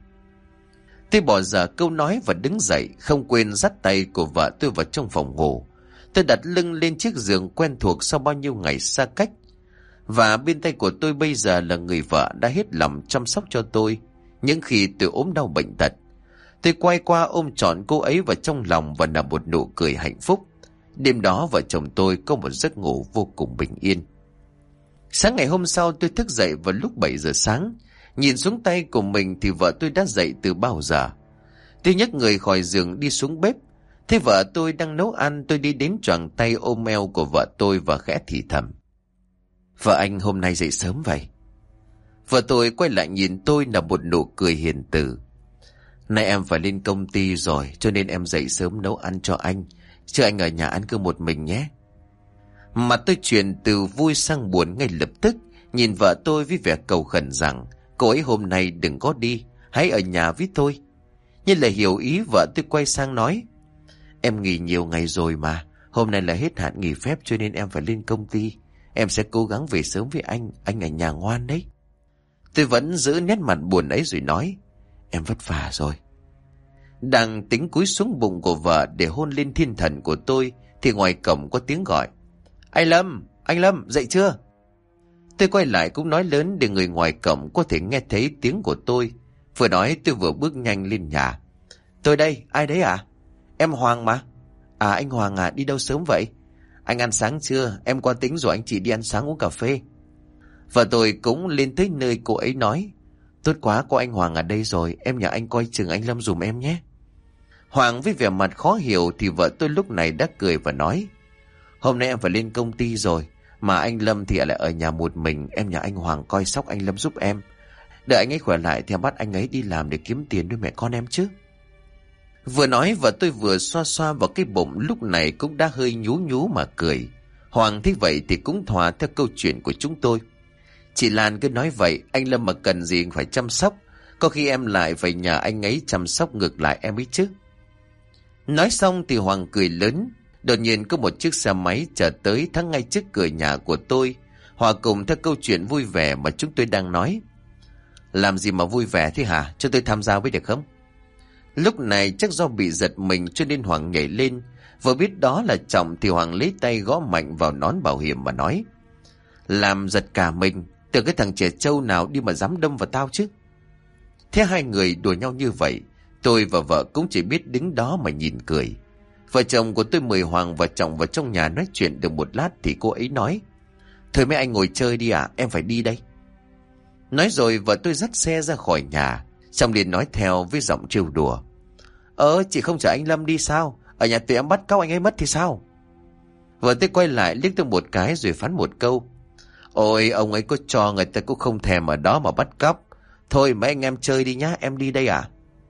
Tôi bỏ dở câu nói và đứng dậy, không quên dắt tay của vợ tôi vào trong phòng ngủ. Tôi đặt lưng lên chiếc giường quen thuộc sau bao nhiêu ngày xa cách. Và bên tay của tôi bây giờ là người vợ đã hết lòng chăm sóc cho tôi những khi tôi ốm đau bệnh tật. Tôi quay qua ôm trọn cô ấy vào trong lòng và nở một nụ cười hạnh phúc. Đêm đó vợ chồng tôi có một giấc ngủ vô cùng bình yên. Sáng ngày hôm sau tôi thức dậy vào lúc bảy giờ sáng. Nhìn xuống tay của mình thì vợ tôi đã dậy từ bao giờ. Tôi nhấc người khỏi giường đi xuống bếp. Thấy vợ tôi đang nấu ăn, tôi đi đến choàng tay ôm eo của vợ tôi và khẽ thì thầm. Vợ anh hôm nay dậy sớm vậy? Vợ tôi quay lại nhìn tôi là một nụ cười hiền từ. Nay em phải lên công ty rồi, cho nên em dậy sớm nấu ăn cho anh. Chứ anh ở nhà ăn cứ một mình nhé. Mặt tôi chuyển từ vui sang buồn ngay lập tức. Nhìn vợ tôi với vẻ cầu khẩn rằng cô ấy hôm nay đừng có đi, hãy ở nhà với tôi. Như là hiểu ý, vợ tôi quay sang nói. Em nghỉ nhiều ngày rồi mà. Hôm nay là hết hạn nghỉ phép cho nên em phải lên công ty. Em sẽ cố gắng về sớm với anh. Anh ở nhà ngoan đấy. Tôi vẫn giữ nét mặt buồn ấy rồi nói. Em vất vả rồi. Đang tính cúi xuống bụng của vợ để hôn lên thiên thần của tôi thì ngoài cổng có tiếng gọi. Anh Lâm, Anh Lâm, dậy chưa? Tôi quay lại cũng nói lớn để người ngoài cổng có thể nghe thấy tiếng của tôi. Vừa nói tôi vừa bước nhanh lên nhà. Tôi đây, ai đấy à? Em Hoàng mà. À anh Hoàng à, đi đâu sớm vậy? Anh ăn sáng chưa? Em qua tính rồi anh chị đi ăn sáng uống cà phê. Và tôi cũng lên tới nơi cô ấy nói. Tốt quá, có anh Hoàng ở đây rồi, em nhờ anh coi chừng anh Lâm dùm em nhé. Hoàng với vẻ mặt khó hiểu thì vợ tôi lúc này đã cười và nói. Hôm nay em phải lên công ty rồi, mà anh Lâm thì lại ở nhà một mình, em nhờ anh Hoàng coi sóc anh Lâm giúp em. Đợi anh ấy khỏe lại thì em bắt anh ấy đi làm để kiếm tiền nuôi mẹ con em chứ. Vừa nói vợ tôi vừa xoa xoa vào cái bụng lúc này cũng đã hơi nhú nhú mà cười. Hoàng thấy vậy thì cũng thỏa theo câu chuyện của chúng tôi. Chị Lan cứ nói vậy, anh Lâm mà cần gì phải chăm sóc, có khi em lại phải nhờ anh ấy chăm sóc ngược lại em ấy chứ. Nói xong thì Hoàng cười lớn. Đột nhiên có một chiếc xe máy chở tới thắng ngay trước cửa nhà của tôi, hòa cùng theo câu chuyện vui vẻ mà chúng tôi đang nói. Làm gì mà vui vẻ thế hả? Cho tôi tham gia với được không? Lúc này chắc do bị giật mình cho nên Hoàng nhảy lên. Vừa biết đó là Trọng thì Hoàng lấy tay gõ mạnh vào nón bảo hiểm mà nói. Làm giật cả mình, từ cái thằng trẻ trâu nào đi mà dám đâm vào tao chứ. Thế hai người đùa nhau như vậy, tôi và vợ cũng chỉ biết đứng đó mà nhìn cười. Vợ chồng của tôi mời Hoàng và Trọng vào trong nhà nói chuyện được một lát thì cô ấy nói. Thôi mấy anh ngồi chơi đi ạ, em phải đi đây. Nói rồi vợ tôi dắt xe ra khỏi nhà. Trọng liền nói theo với giọng trêu đùa. Ờ chị không chở anh Lâm đi sao? Ở nhà tụi em bắt cóc anh ấy mất thì sao? Vợ tôi quay lại liếc tôi một cái rồi phán một câu. Ôi ông ấy có cho người ta cũng không thèm ở đó mà bắt cóc. Thôi mấy anh em chơi đi nhá, em đi đây à?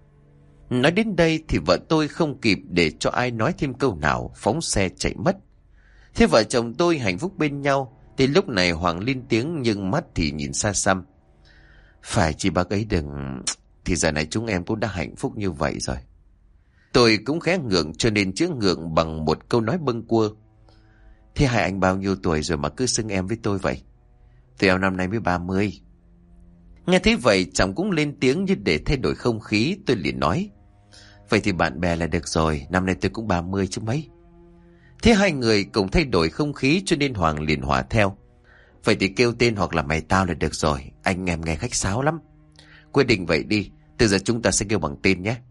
Nói đến đây thì vợ tôi không kịp để cho ai nói thêm câu nào, phóng xe chạy mất. Thế vợ chồng tôi hạnh phúc bên nhau. Thì lúc này Hoàng lên tiếng nhưng mắt thì nhìn xa xăm. Phải chị bác ấy đừng... Thì giờ này chúng em cũng đã hạnh phúc như vậy rồi. Tôi cũng khẽ ngượng cho nên chữa ngượng bằng một câu nói bâng quơ. Thế hai anh bao nhiêu tuổi rồi mà cứ xưng em với tôi vậy? Tụi em năm nay mới ba mươi. Nghe thấy vậy chồng cũng lên tiếng như để thay đổi không khí. Tôi liền nói. Vậy thì bạn bè là được rồi, năm nay tôi cũng ba mươi chứ mấy. Thế hai người cùng thay đổi không khí cho nên Hoàng liền hòa theo. Vậy thì kêu tên hoặc là mày tao là được rồi, anh em nghe khách sáo lắm. Quyết định vậy đi, từ giờ chúng ta sẽ kêu bằng tên nhé.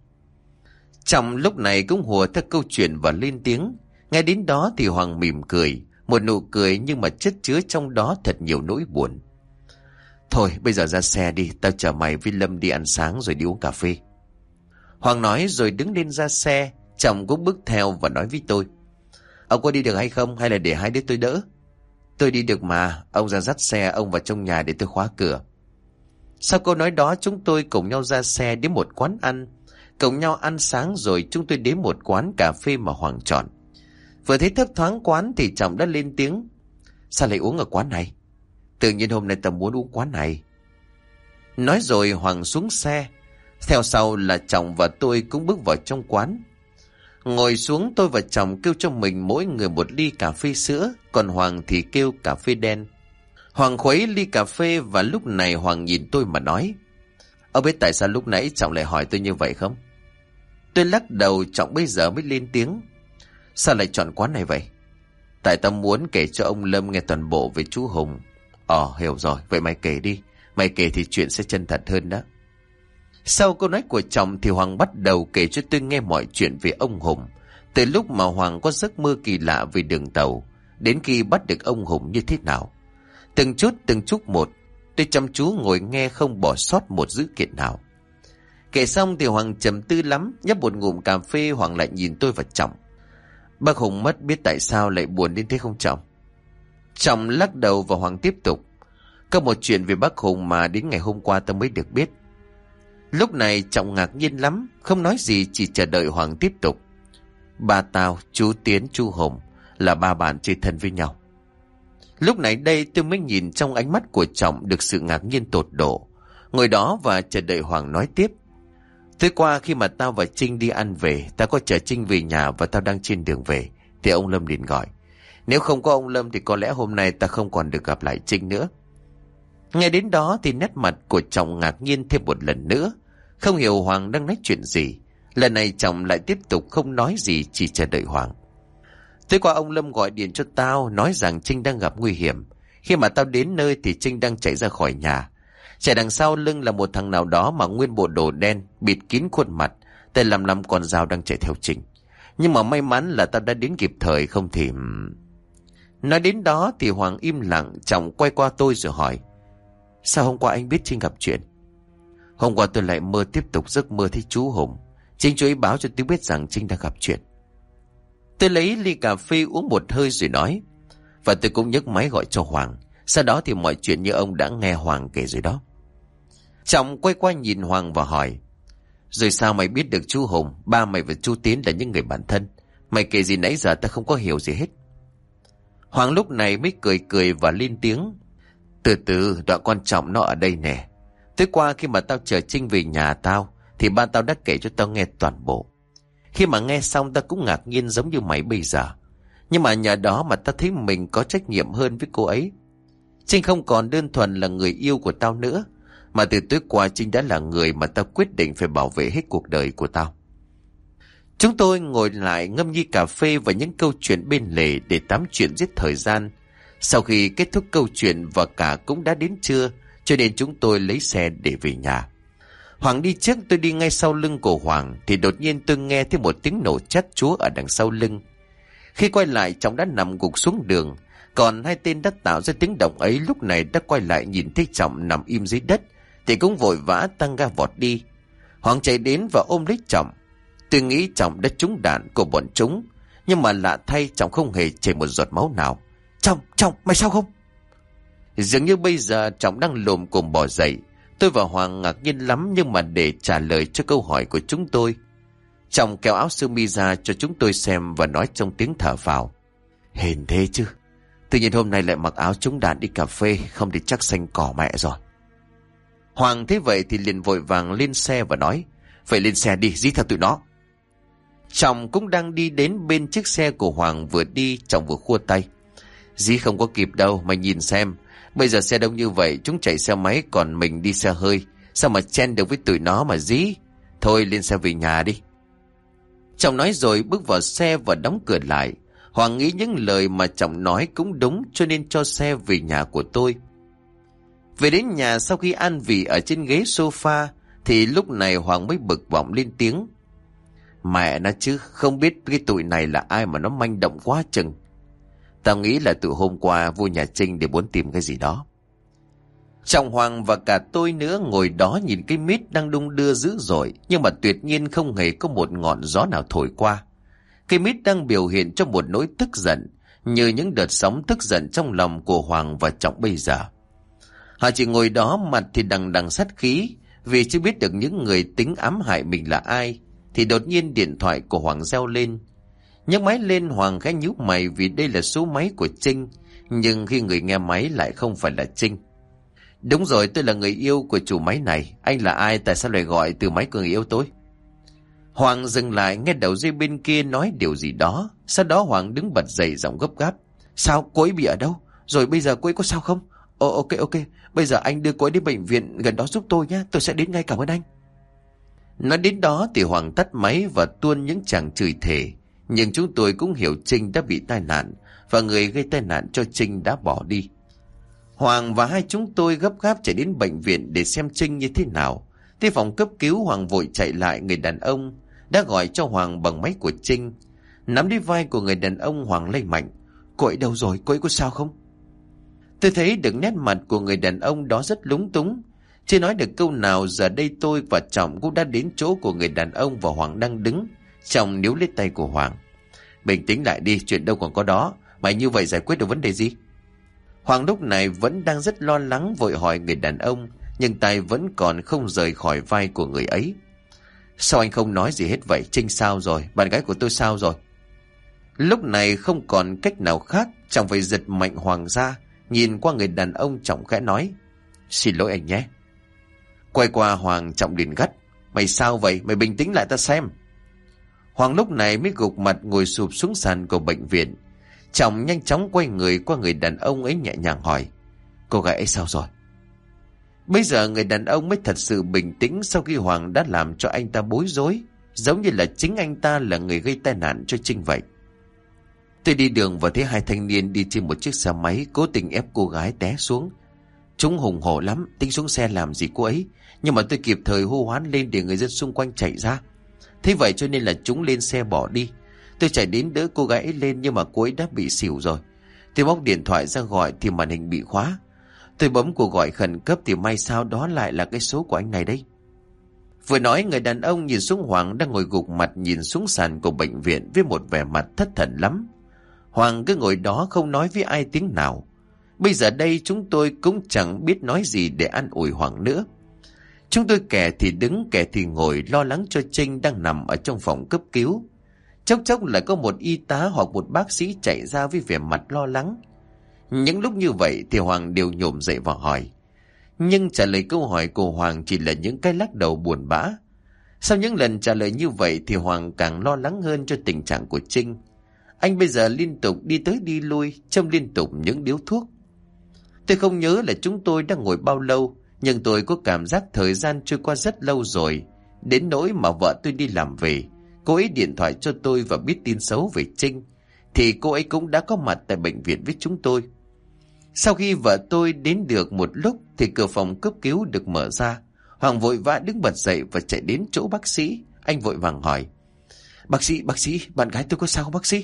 Trọng lúc này cũng hùa theo câu chuyện và lên tiếng. Ngay đến đó thì Hoàng mỉm cười, một nụ cười nhưng mà chất chứa trong đó thật nhiều nỗi buồn. Thôi bây giờ ra xe đi, tao chở mày với Lâm đi ăn sáng rồi đi uống cà phê. Hoàng nói rồi đứng lên ra xe. Trọng cũng bước theo và nói với tôi. Ông có đi được hay không, hay là để hai đứa tôi đỡ? Tôi đi được mà, ông ra dắt xe ông vào trong nhà để tôi khóa cửa. Sau câu nói đó chúng tôi cùng nhau ra xe đến một quán ăn. Cùng nhau ăn sáng rồi chúng tôi đến một quán cà phê mà Hoàng chọn. Vừa thấy thấp thoáng quán thì Trọng đã lên tiếng. Sao lại uống ở quán này? Tự nhiên hôm nay tao muốn uống quán này. Nói rồi Hoàng xuống xe. Theo sau là Trọng và tôi cũng bước vào trong quán. Ngồi xuống tôi và Trọng kêu cho mình mỗi người một ly cà phê sữa. Còn Hoàng thì kêu cà phê đen. Hoàng khuấy ly cà phê và lúc này Hoàng nhìn tôi mà nói. Ông biết tại sao lúc nãy Trọng lại hỏi tôi như vậy không? Tôi lắc đầu. Trọng bây giờ mới lên tiếng. Sao lại chọn quán này vậy? Tại tao muốn kể cho ông Lâm nghe toàn bộ về chú Hùng. Ờ hiểu rồi, vậy mày kể đi. Mày kể thì chuyện sẽ chân thật hơn đó. Sau câu nói của Trọng thì Hoàng bắt đầu kể cho tôi nghe mọi chuyện về ông Hùng. Từ lúc mà Hoàng có giấc mơ kỳ lạ về đường tàu, đến khi bắt được ông Hùng như thế nào. Từng chút từng chút một, tôi chăm chú ngồi nghe không bỏ sót một dữ kiện nào. Kể xong thì Hoàng trầm tư lắm. Nhấp một ngụm cà phê Hoàng lại nhìn tôi và Trọng. Bác Hùng mất biết tại sao lại buồn đến thế không Trọng? Trọng lắc đầu và Hoàng tiếp tục. Có một chuyện về bác Hùng mà đến ngày hôm qua tôi mới được biết. Lúc này Trọng ngạc nhiên lắm, không nói gì chỉ chờ đợi Hoàng tiếp tục. Ba tao, chú Tiến, chú Hùng là ba bạn chơi thân với nhau. Lúc này đây tôi mới nhìn trong ánh mắt của Trọng được sự ngạc nhiên tột độ. Ngồi đó và chờ đợi Hoàng nói tiếp. Tối qua khi mà tao và Trinh đi ăn về, tao có chở Trinh về nhà và tao đang trên đường về, thì ông Lâm liền gọi. Nếu không có ông Lâm thì có lẽ hôm nay ta không còn được gặp lại Trinh nữa. Nghe đến đó thì nét mặt của Trọng ngạc nhiên thêm một lần nữa. Không hiểu Hoàng đang nói chuyện gì. Lần này Trọng lại tiếp tục không nói gì, chỉ chờ đợi Hoàng. Tối qua ông Lâm gọi điện cho tao, nói rằng Trinh đang gặp nguy hiểm. Khi mà tao đến nơi thì Trinh đang chạy ra khỏi nhà. Chạy đằng sau lưng là một thằng nào đó mà nguyên bộ đồ đen, bịt kín khuôn mặt, tay lăm lăm con dao đang chạy theo Trinh. Nhưng mà may mắn là tao đã đến kịp thời, không thì... Nói đến đó thì Hoàng im lặng, Trọng quay qua tôi rồi hỏi: sao hôm qua anh biết Trinh gặp chuyện? Hôm qua tôi lại mơ tiếp tục giấc mơ thấy chú Hùng. Chính chú ấy báo cho tôi biết rằng Trinh đang gặp chuyện. Tôi lấy ly cà phê uống một hơi rồi nói: và tôi cũng nhấc máy gọi cho Hoàng. Sau đó thì mọi chuyện như ông đã nghe Hoàng kể rồi đó. Trọng quay qua nhìn Hoàng và hỏi: rồi sao mày biết được chú Hùng, ba mày và chú Tiến là những người bạn thân? Mày kể gì nãy giờ ta không có hiểu gì hết. Hoàng lúc này mới cười cười và lên tiếng: từ từ, đoạn quan trọng nó ở đây nè. Tối qua khi mà tao chờ Trinh về nhà tao thì ba tao đã kể cho tao nghe toàn bộ. Khi mà nghe xong tao cũng ngạc nhiên giống như mày bây giờ. Nhưng mà nhờ đó mà tao thấy mình có trách nhiệm hơn với cô ấy. Trinh không còn đơn thuần là người yêu của tao nữa, mà từ tối qua Trinh đã là người mà tao quyết định phải bảo vệ hết cuộc đời của tao. Chúng tôi ngồi lại ngâm ly cà phê và những câu chuyện bên lề để tám chuyện giết thời gian. Sau khi kết thúc câu chuyện và cả cũng đã đến trưa, cho nên chúng tôi lấy xe để về nhà. Hoàng đi trước, tôi đi ngay sau lưng của Hoàng thì đột nhiên tôi nghe thấy một tiếng nổ chát chúa ở đằng sau lưng. Khi quay lại, Trọng đã nằm gục xuống đường, còn hai tên đã tạo ra tiếng động ấy lúc này đã quay lại nhìn thấy Trọng nằm im dưới đất thì cũng vội vã tăng ga vọt đi. Hoàng chạy đến và ôm lấy Trọng. Tôi nghĩ Trọng đã trúng đạn của bọn chúng, nhưng mà lạ thay Trọng không hề chảy một giọt máu nào. Trọng, Trọng, mày sao không? Dường như bây giờ Trọng đang lồm cồm bò dậy. Tôi và Hoàng ngạc nhiên lắm, nhưng mà để trả lời cho câu hỏi của chúng tôi, Trọng kéo áo sơ mi ra cho chúng tôi xem và nói trong tiếng thở phào: hên thế chứ, tự nhiên hôm nay lại mặc áo trúng đạn đi cà phê, không thì chắc xanh cỏ mẹ rồi. Hoàng thấy vậy thì liền vội vàng lên xe và nói: phải lên xe đi, dí theo tụi nó. Trọng cũng đang đi đến bên chiếc xe của Hoàng, vừa đi Trọng vừa khua tay: dí không có kịp đâu, mày nhìn xem, bây giờ xe đông như vậy, chúng chạy xe máy còn mình đi xe hơi, sao mà chen được với tụi nó mà dí. Thôi lên xe về nhà đi. Trọng nói rồi bước vào xe và đóng cửa lại. Hoàng nghĩ những lời mà Trọng nói cũng đúng, cho nên cho xe về nhà của tôi. Về đến nhà, sau khi an vị ở trên ghế sofa thì lúc này Hoàng mới bực bọng lên tiếng: mẹ nó chứ, không biết cái tụi này là ai mà nó manh động quá chừng. Tao nghĩ là từ hôm qua vô nhà Trinh để muốn tìm cái gì đó. Trọng, Hoàng và cả tôi nữa ngồi đó nhìn cái mít đang đung đưa dữ dội, nhưng mà tuyệt nhiên không hề có một ngọn gió nào thổi qua. Cái mít đang biểu hiện cho một nỗi tức giận, như những đợt sóng tức giận trong lòng của Hoàng và Trọng bây giờ. Họ chỉ ngồi đó mặt thì đằng đằng sát khí, vì chưa biết được những người tính ám hại mình là ai. Thì đột nhiên điện thoại của Hoàng reo lên. Nhấc máy lên, Hoàng khẽ nhíu mày vì đây là số máy của Trinh, nhưng khi người nghe máy lại không phải là Trinh. Đúng rồi, tôi là người yêu của chủ máy này. Anh là ai, tại sao lại gọi từ máy của người yêu tôi? Hoàng dừng lại, nghe đầu dây bên kia nói điều gì đó. Sau đó Hoàng đứng bật dậy, giọng gấp gáp: sao, cô ấy bị ở đâu? Rồi bây giờ cô ấy có sao không? Ồ, ok ok, bây giờ anh đưa cô ấy đến bệnh viện gần đó giúp tôi nhé, tôi sẽ đến ngay, cảm ơn anh. Nói đến đó thì Hoàng tắt máy và tuôn những tràng chửi thề. Nhưng chúng tôi cũng hiểu Trinh đã bị tai nạn, và người gây tai nạn cho Trinh đã bỏ đi. Hoàng và hai chúng tôi gấp gáp chạy đến bệnh viện để xem Trinh như thế nào. Tới phòng cấp cứu, Hoàng vội chạy lại người đàn ông đã gọi cho Hoàng bằng máy của Trinh. Nắm lấy vai của người đàn ông, Hoàng lay mạnh: cô ấy đâu rồi, cô ấy có sao không? Tôi thấy được nét mặt của người đàn ông đó rất lúng túng. Chưa nói được câu nào, giờ đây tôi và Trọng cũng đã đến chỗ của người đàn ông và Hoàng đang đứng. Trọng níu lấy tay của Hoàng: bình tĩnh lại đi, chuyện đâu còn có đó. Mày như vậy giải quyết được vấn đề gì? Hoàng lúc này vẫn đang rất lo lắng, vội hỏi người đàn ông, nhưng tay vẫn còn không rời khỏi vai của người ấy. Sao anh không nói gì hết vậy? Trinh sao rồi? Bạn gái của tôi sao rồi? Lúc này không còn cách nào khác, Trọng phải giật mạnh Hoàng ra, nhìn qua người đàn ông. Trọng khẽ nói: xin lỗi anh nhé. Quay qua Hoàng, Trọng liền gắt: mày sao vậy? Mày bình tĩnh lại ta xem. Hoàng lúc này mới gục mặt ngồi sụp xuống sàn của bệnh viện. Trọng nhanh chóng quay người qua người đàn ông ấy, nhẹ nhàng hỏi: cô gái ấy sao rồi? Bây giờ người đàn ông mới thật sự bình tĩnh sau khi Hoàng đã làm cho anh ta bối rối, giống như là chính anh ta là người gây tai nạn cho Trinh vậy. Tôi đi đường và thấy hai thanh niên đi trên một chiếc xe máy cố tình ép cô gái té xuống. Chúng hùng hổ lắm, tính xuống xe làm gì cô ấy, nhưng mà tôi kịp thời hô hoán lên để người dân xung quanh chạy ra. Thế vậy cho nên là chúng lên xe bỏ đi. Tôi chạy đến đỡ cô gái ấy lên nhưng mà cô ấy đã bị xỉu rồi. Tôi bóc điện thoại ra gọi thì màn hình bị khóa. Tôi bấm cuộc gọi khẩn cấp thì may sao đó lại là cái số của anh này đây. Vừa nói, người đàn ông nhìn xuống Hoàng đang ngồi gục mặt nhìn xuống sàn của bệnh viện với một vẻ mặt thất thần lắm. Hoàng cứ ngồi đó không nói với ai tiếng nào. Bây giờ đây chúng tôi cũng chẳng biết nói gì để an ủi Hoàng nữa. Chúng tôi kẻ thì đứng kẻ thì ngồi lo lắng cho Trinh đang nằm ở trong phòng cấp cứu. Chốc chốc lại có một y tá hoặc một bác sĩ chạy ra với vẻ mặt lo lắng. Những lúc như vậy thì Hoàng đều nhổm dậy và hỏi. Nhưng trả lời câu hỏi của Hoàng chỉ là những cái lắc đầu buồn bã. Sau những lần trả lời như vậy thì Hoàng càng lo lắng hơn cho tình trạng của Trinh. Anh bây giờ liên tục đi tới đi lui, châm liên tục những điếu thuốc. Tôi không nhớ là chúng tôi đang ngồi bao lâu, nhưng tôi có cảm giác thời gian trôi qua rất lâu rồi. Đến nỗi mà vợ tôi đi làm về, cô ấy điện thoại cho tôi và biết tin xấu về Trinh, thì cô ấy cũng đã có mặt tại bệnh viện với chúng tôi. Sau khi vợ tôi đến được một lúc thì cửa phòng cấp cứu được mở ra. Hoàng vội vã đứng bật dậy và chạy đến chỗ bác sĩ. Anh vội vàng hỏi. Bác sĩ, bác sĩ, bạn gái tôi có sao không bác sĩ?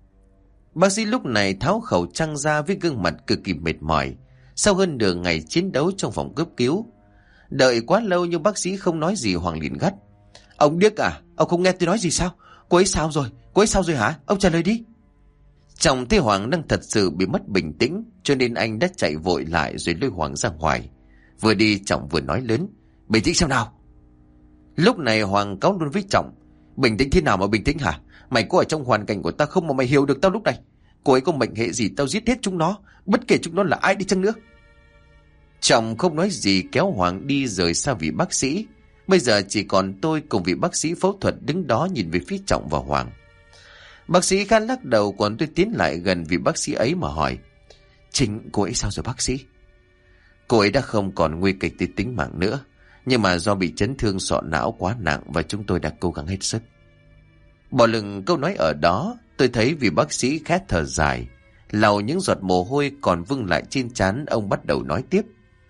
Bác sĩ lúc này tháo khẩu trang ra với gương mặt cực kỳ mệt mỏi sau hơn nửa ngày chiến đấu trong phòng cấp cứu. Đợi quá lâu nhưng bác sĩ không nói gì. Hoàng liền gắt. Ông điếc à? Ông không nghe tôi nói gì sao? Cô ấy sao rồi? Cô ấy sao rồi hả? Ông trả lời đi. Chồng thấy Hoàng đang thật sự bị mất bình tĩnh, cho nên anh đã chạy vội lại rồi lôi Hoàng ra ngoài. Vừa đi Trọng vừa nói lớn. Bình tĩnh xem nào. Lúc này Hoàng cáu luôn với Trọng. Bình tĩnh thế nào mà bình tĩnh hả? Mày có ở trong hoàn cảnh của tao không mà mày hiểu được tao lúc này? Cô ấy có mệnh hệ gì tao giết hết chúng nó, bất kể chúng nó là ai đi chăng nữa. Trọng không nói gì kéo Hoàng đi rời xa vị bác sĩ. Bây giờ chỉ còn tôi cùng vị bác sĩ phẫu thuật đứng đó nhìn về phía Trọng và Hoàng. Bác sĩ khá lắc đầu, còn tôi tiến lại gần vị bác sĩ ấy mà hỏi. Trinh, cô ấy sao rồi bác sĩ? Cô ấy đã không còn nguy kịch tới tính mạng nữa, nhưng mà do bị chấn thương sọ não quá nặng và chúng tôi đã cố gắng hết sức. Bỏ lửng câu nói ở đó, tôi thấy vị bác sĩ khẽ thở dài, lau những giọt mồ hôi còn vương lại trên trán. Ông bắt đầu nói tiếp.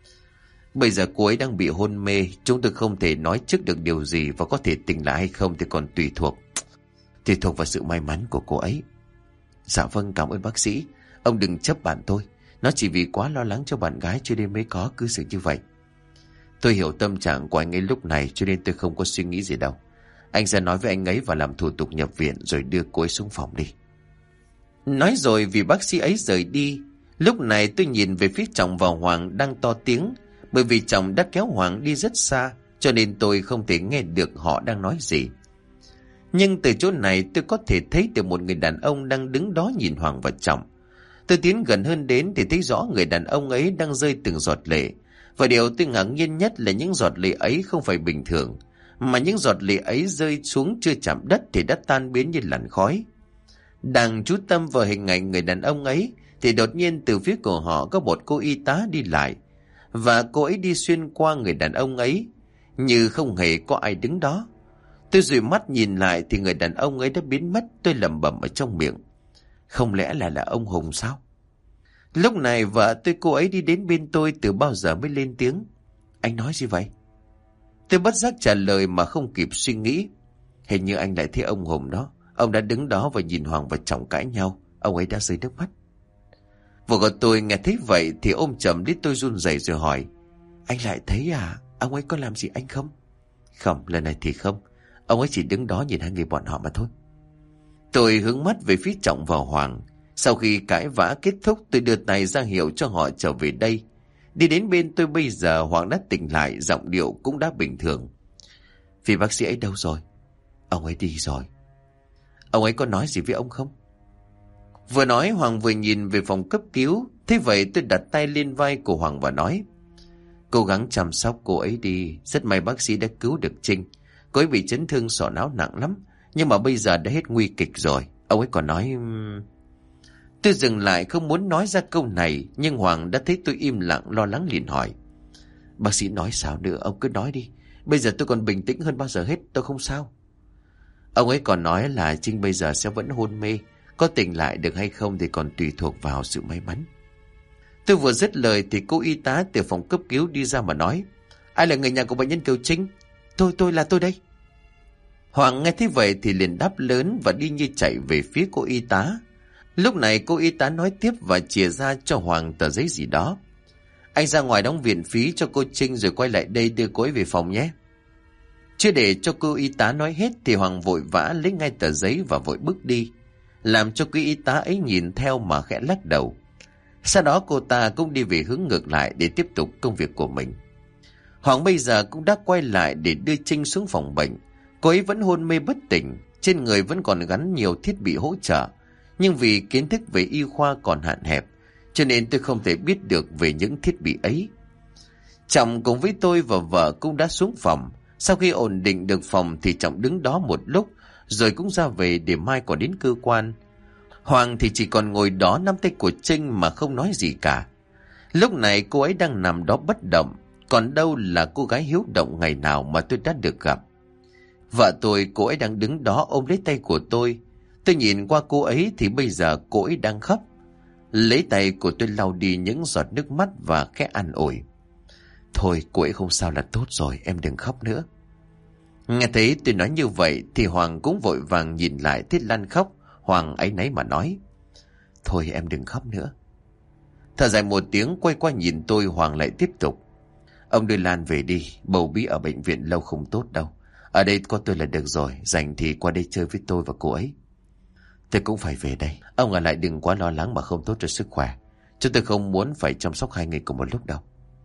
Bây giờ cô ấy đang bị hôn mê, chúng tôi không thể nói trước được điều gì, và có thể tỉnh lại hay không thì còn tùy thuộc Tùy thuộc vào sự may mắn của cô ấy. Dạ vâng, cảm ơn bác sĩ. Ông đừng chấp bạn tôi, nó chỉ vì quá lo lắng cho bạn gái cho nên mới có cư xử như vậy. Tôi hiểu tâm trạng của anh ấy lúc này cho nên tôi không có suy nghĩ gì đâu. Anh sẽ nói với anh ấy và làm thủ tục nhập viện rồi đưa cô ấy xuống phòng đi. Nói rồi vì bác sĩ ấy rời đi. Lúc này tôi nhìn về phía Trọng và Hoàng đang to tiếng, bởi vì Trọng đã kéo Hoàng đi rất xa, cho nên tôi không thể nghe được họ đang nói gì. Nhưng từ chỗ này tôi có thể thấy được một người đàn ông đang đứng đó nhìn Hoàng và Trọng. Tôi tiến gần hơn đến thì thấy rõ người đàn ông ấy đang rơi từng giọt lệ. Và điều tôi ngạc nhiên nhất là những giọt lệ ấy không phải bình thường, mà những giọt lệ ấy rơi xuống chưa chạm đất thì đã tan biến như làn khói. Đang chú tâm vào hình ảnh người đàn ông ấy thì đột nhiên từ phía của họ có một cô y tá đi lại, và cô ấy đi xuyên qua người đàn ông ấy như không hề có ai đứng đó. Tôi dụi mắt nhìn lại thì người đàn ông ấy đã biến mất. Tôi lẩm bẩm ở trong miệng. Không lẽ là là ông Hùng sao? Lúc này vợ tôi cô ấy đi đến bên tôi từ bao giờ mới lên tiếng. Anh nói gì vậy? Tôi bất giác trả lời mà không kịp suy nghĩ. Hình như anh lại thấy ông Hùng đó. Ông đã đứng đó và nhìn Hoàng và Trọng cãi nhau. Ông ấy đã rơi nước mắt. Vợ của tôi nghe thấy vậy thì ôm chầm lấy tôi run rẩy rồi hỏi. Anh lại thấy à? Ông ấy có làm gì anh không? Không, lần này thì không. Ông ấy chỉ đứng đó nhìn hai người bọn họ mà thôi. Tôi hướng mắt về phía Trọng và Hoàng. Sau khi cãi vã kết thúc, tôi đưa tay ra hiệu cho họ trở về đây. Đi đến bên tôi bây giờ, Hoàng đã tỉnh lại, giọng điệu cũng đã bình thường. Vì bác sĩ ấy đâu rồi? Ông ấy đi rồi. Ông ấy có nói gì với ông không? Vừa nói Hoàng vừa nhìn về phòng cấp cứu. Thế vậy tôi đặt tay lên vai của Hoàng và nói. Cố gắng chăm sóc cô ấy đi. Rất may bác sĩ đã cứu được Trinh. Cô ấy bị chấn thương sọ não nặng lắm, nhưng mà bây giờ đã hết nguy kịch rồi. Ông ấy còn nói... Tôi dừng lại không muốn nói ra câu này, nhưng Hoàng đã thấy tôi im lặng lo lắng liền hỏi. Bác sĩ nói sao nữa? Ông cứ nói đi. Bây giờ tôi còn bình tĩnh hơn bao giờ hết, tôi không sao. Ông ấy còn nói là Trinh bây giờ sẽ vẫn hôn mê, Có tỉnh lại được hay không thì còn tùy thuộc vào sự may mắn. Tôi vừa dứt lời thì cô y tá từ phòng cấp cứu đi ra mà nói: Ai là người nhà của bệnh nhân Kiều Trinh? Tôi, tôi là tôi đây. Hoàng nghe thấy vậy thì liền đáp lớn và đi như chạy về phía cô y tá. Lúc này cô y tá nói tiếp và chìa ra cho Hoàng tờ giấy gì đó. Anh ra ngoài đóng viện phí cho cô Trinh rồi quay lại đây đưa cô ấy về phòng nhé. Chưa để cho cô y tá nói hết thì Hoàng vội vã lấy ngay tờ giấy và vội bước đi, làm cho cô y tá ấy nhìn theo mà khẽ lắc đầu. Sau đó cô ta cũng đi về hướng ngược lại để tiếp tục công việc của mình. Hoàng bây giờ cũng đã quay lại để đưa Trinh xuống phòng bệnh. Cô ấy vẫn hôn mê bất tỉnh, trên người vẫn còn gắn nhiều thiết bị hỗ trợ. Nhưng vì kiến thức về y khoa còn hạn hẹp, cho nên tôi không thể biết được về những thiết bị ấy. Trọng cùng với tôi và vợ cũng đã xuống phòng. Sau khi ổn định được phòng thì Trọng đứng đó một lúc, rồi cũng ra về để mai còn đến cơ quan. Hoàng thì chỉ còn ngồi đó nắm tay của Trinh mà không nói gì cả. Lúc này cô ấy đang nằm đó bất động, còn đâu là cô gái hiếu động ngày nào mà tôi đã được gặp. Vợ tôi, cô ấy đang đứng đó ôm lấy tay của tôi. Tôi nhìn qua cô ấy thì bây giờ cô ấy đang khóc. Lấy tay của tôi lau đi những giọt nước mắt và khẽ an ủi: Thôi cô ấy không sao là tốt rồi, em đừng khóc nữa. Nghe thấy tôi nói như vậy thì Hoàng cũng vội vàng nhìn lại thấy Lan khóc. Hoàng áy náy mà nói: Thôi em đừng khóc nữa. Thở dài một tiếng quay qua nhìn tôi, Hoàng lại tiếp tục: Ông đưa Lan về đi, bầu bí ở bệnh viện lâu không tốt đâu. Ở đây có tôi là được rồi, rảnh thì qua đây chơi với tôi và cô ấy. Tôi cũng phải về đây, ông ở lại đừng quá lo lắng mà không tốt cho sức khỏe. Chúng tôi không muốn phải chăm sóc hai người cùng một lúc đâu.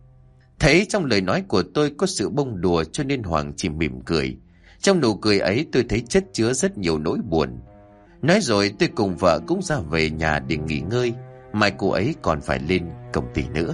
Thấy trong lời nói của tôi có sự bông đùa cho nên Hoàng chỉ mỉm cười. Trong nụ cười ấy tôi thấy chất chứa rất nhiều nỗi buồn. Nói rồi tôi cùng vợ cũng ra về nhà để nghỉ ngơi, mai cô ấy còn phải lên công ty nữa.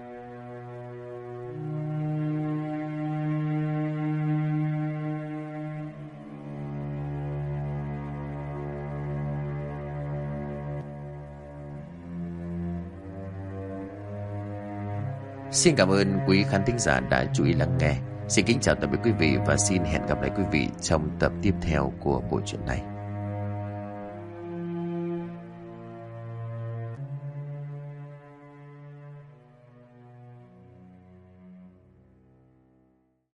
Xin cảm ơn quý khán thính giả đã chú ý lắng nghe. Xin kính chào tạm biệt quý vị và xin hẹn gặp lại quý vị trong tập tiếp theo của bộ truyện này.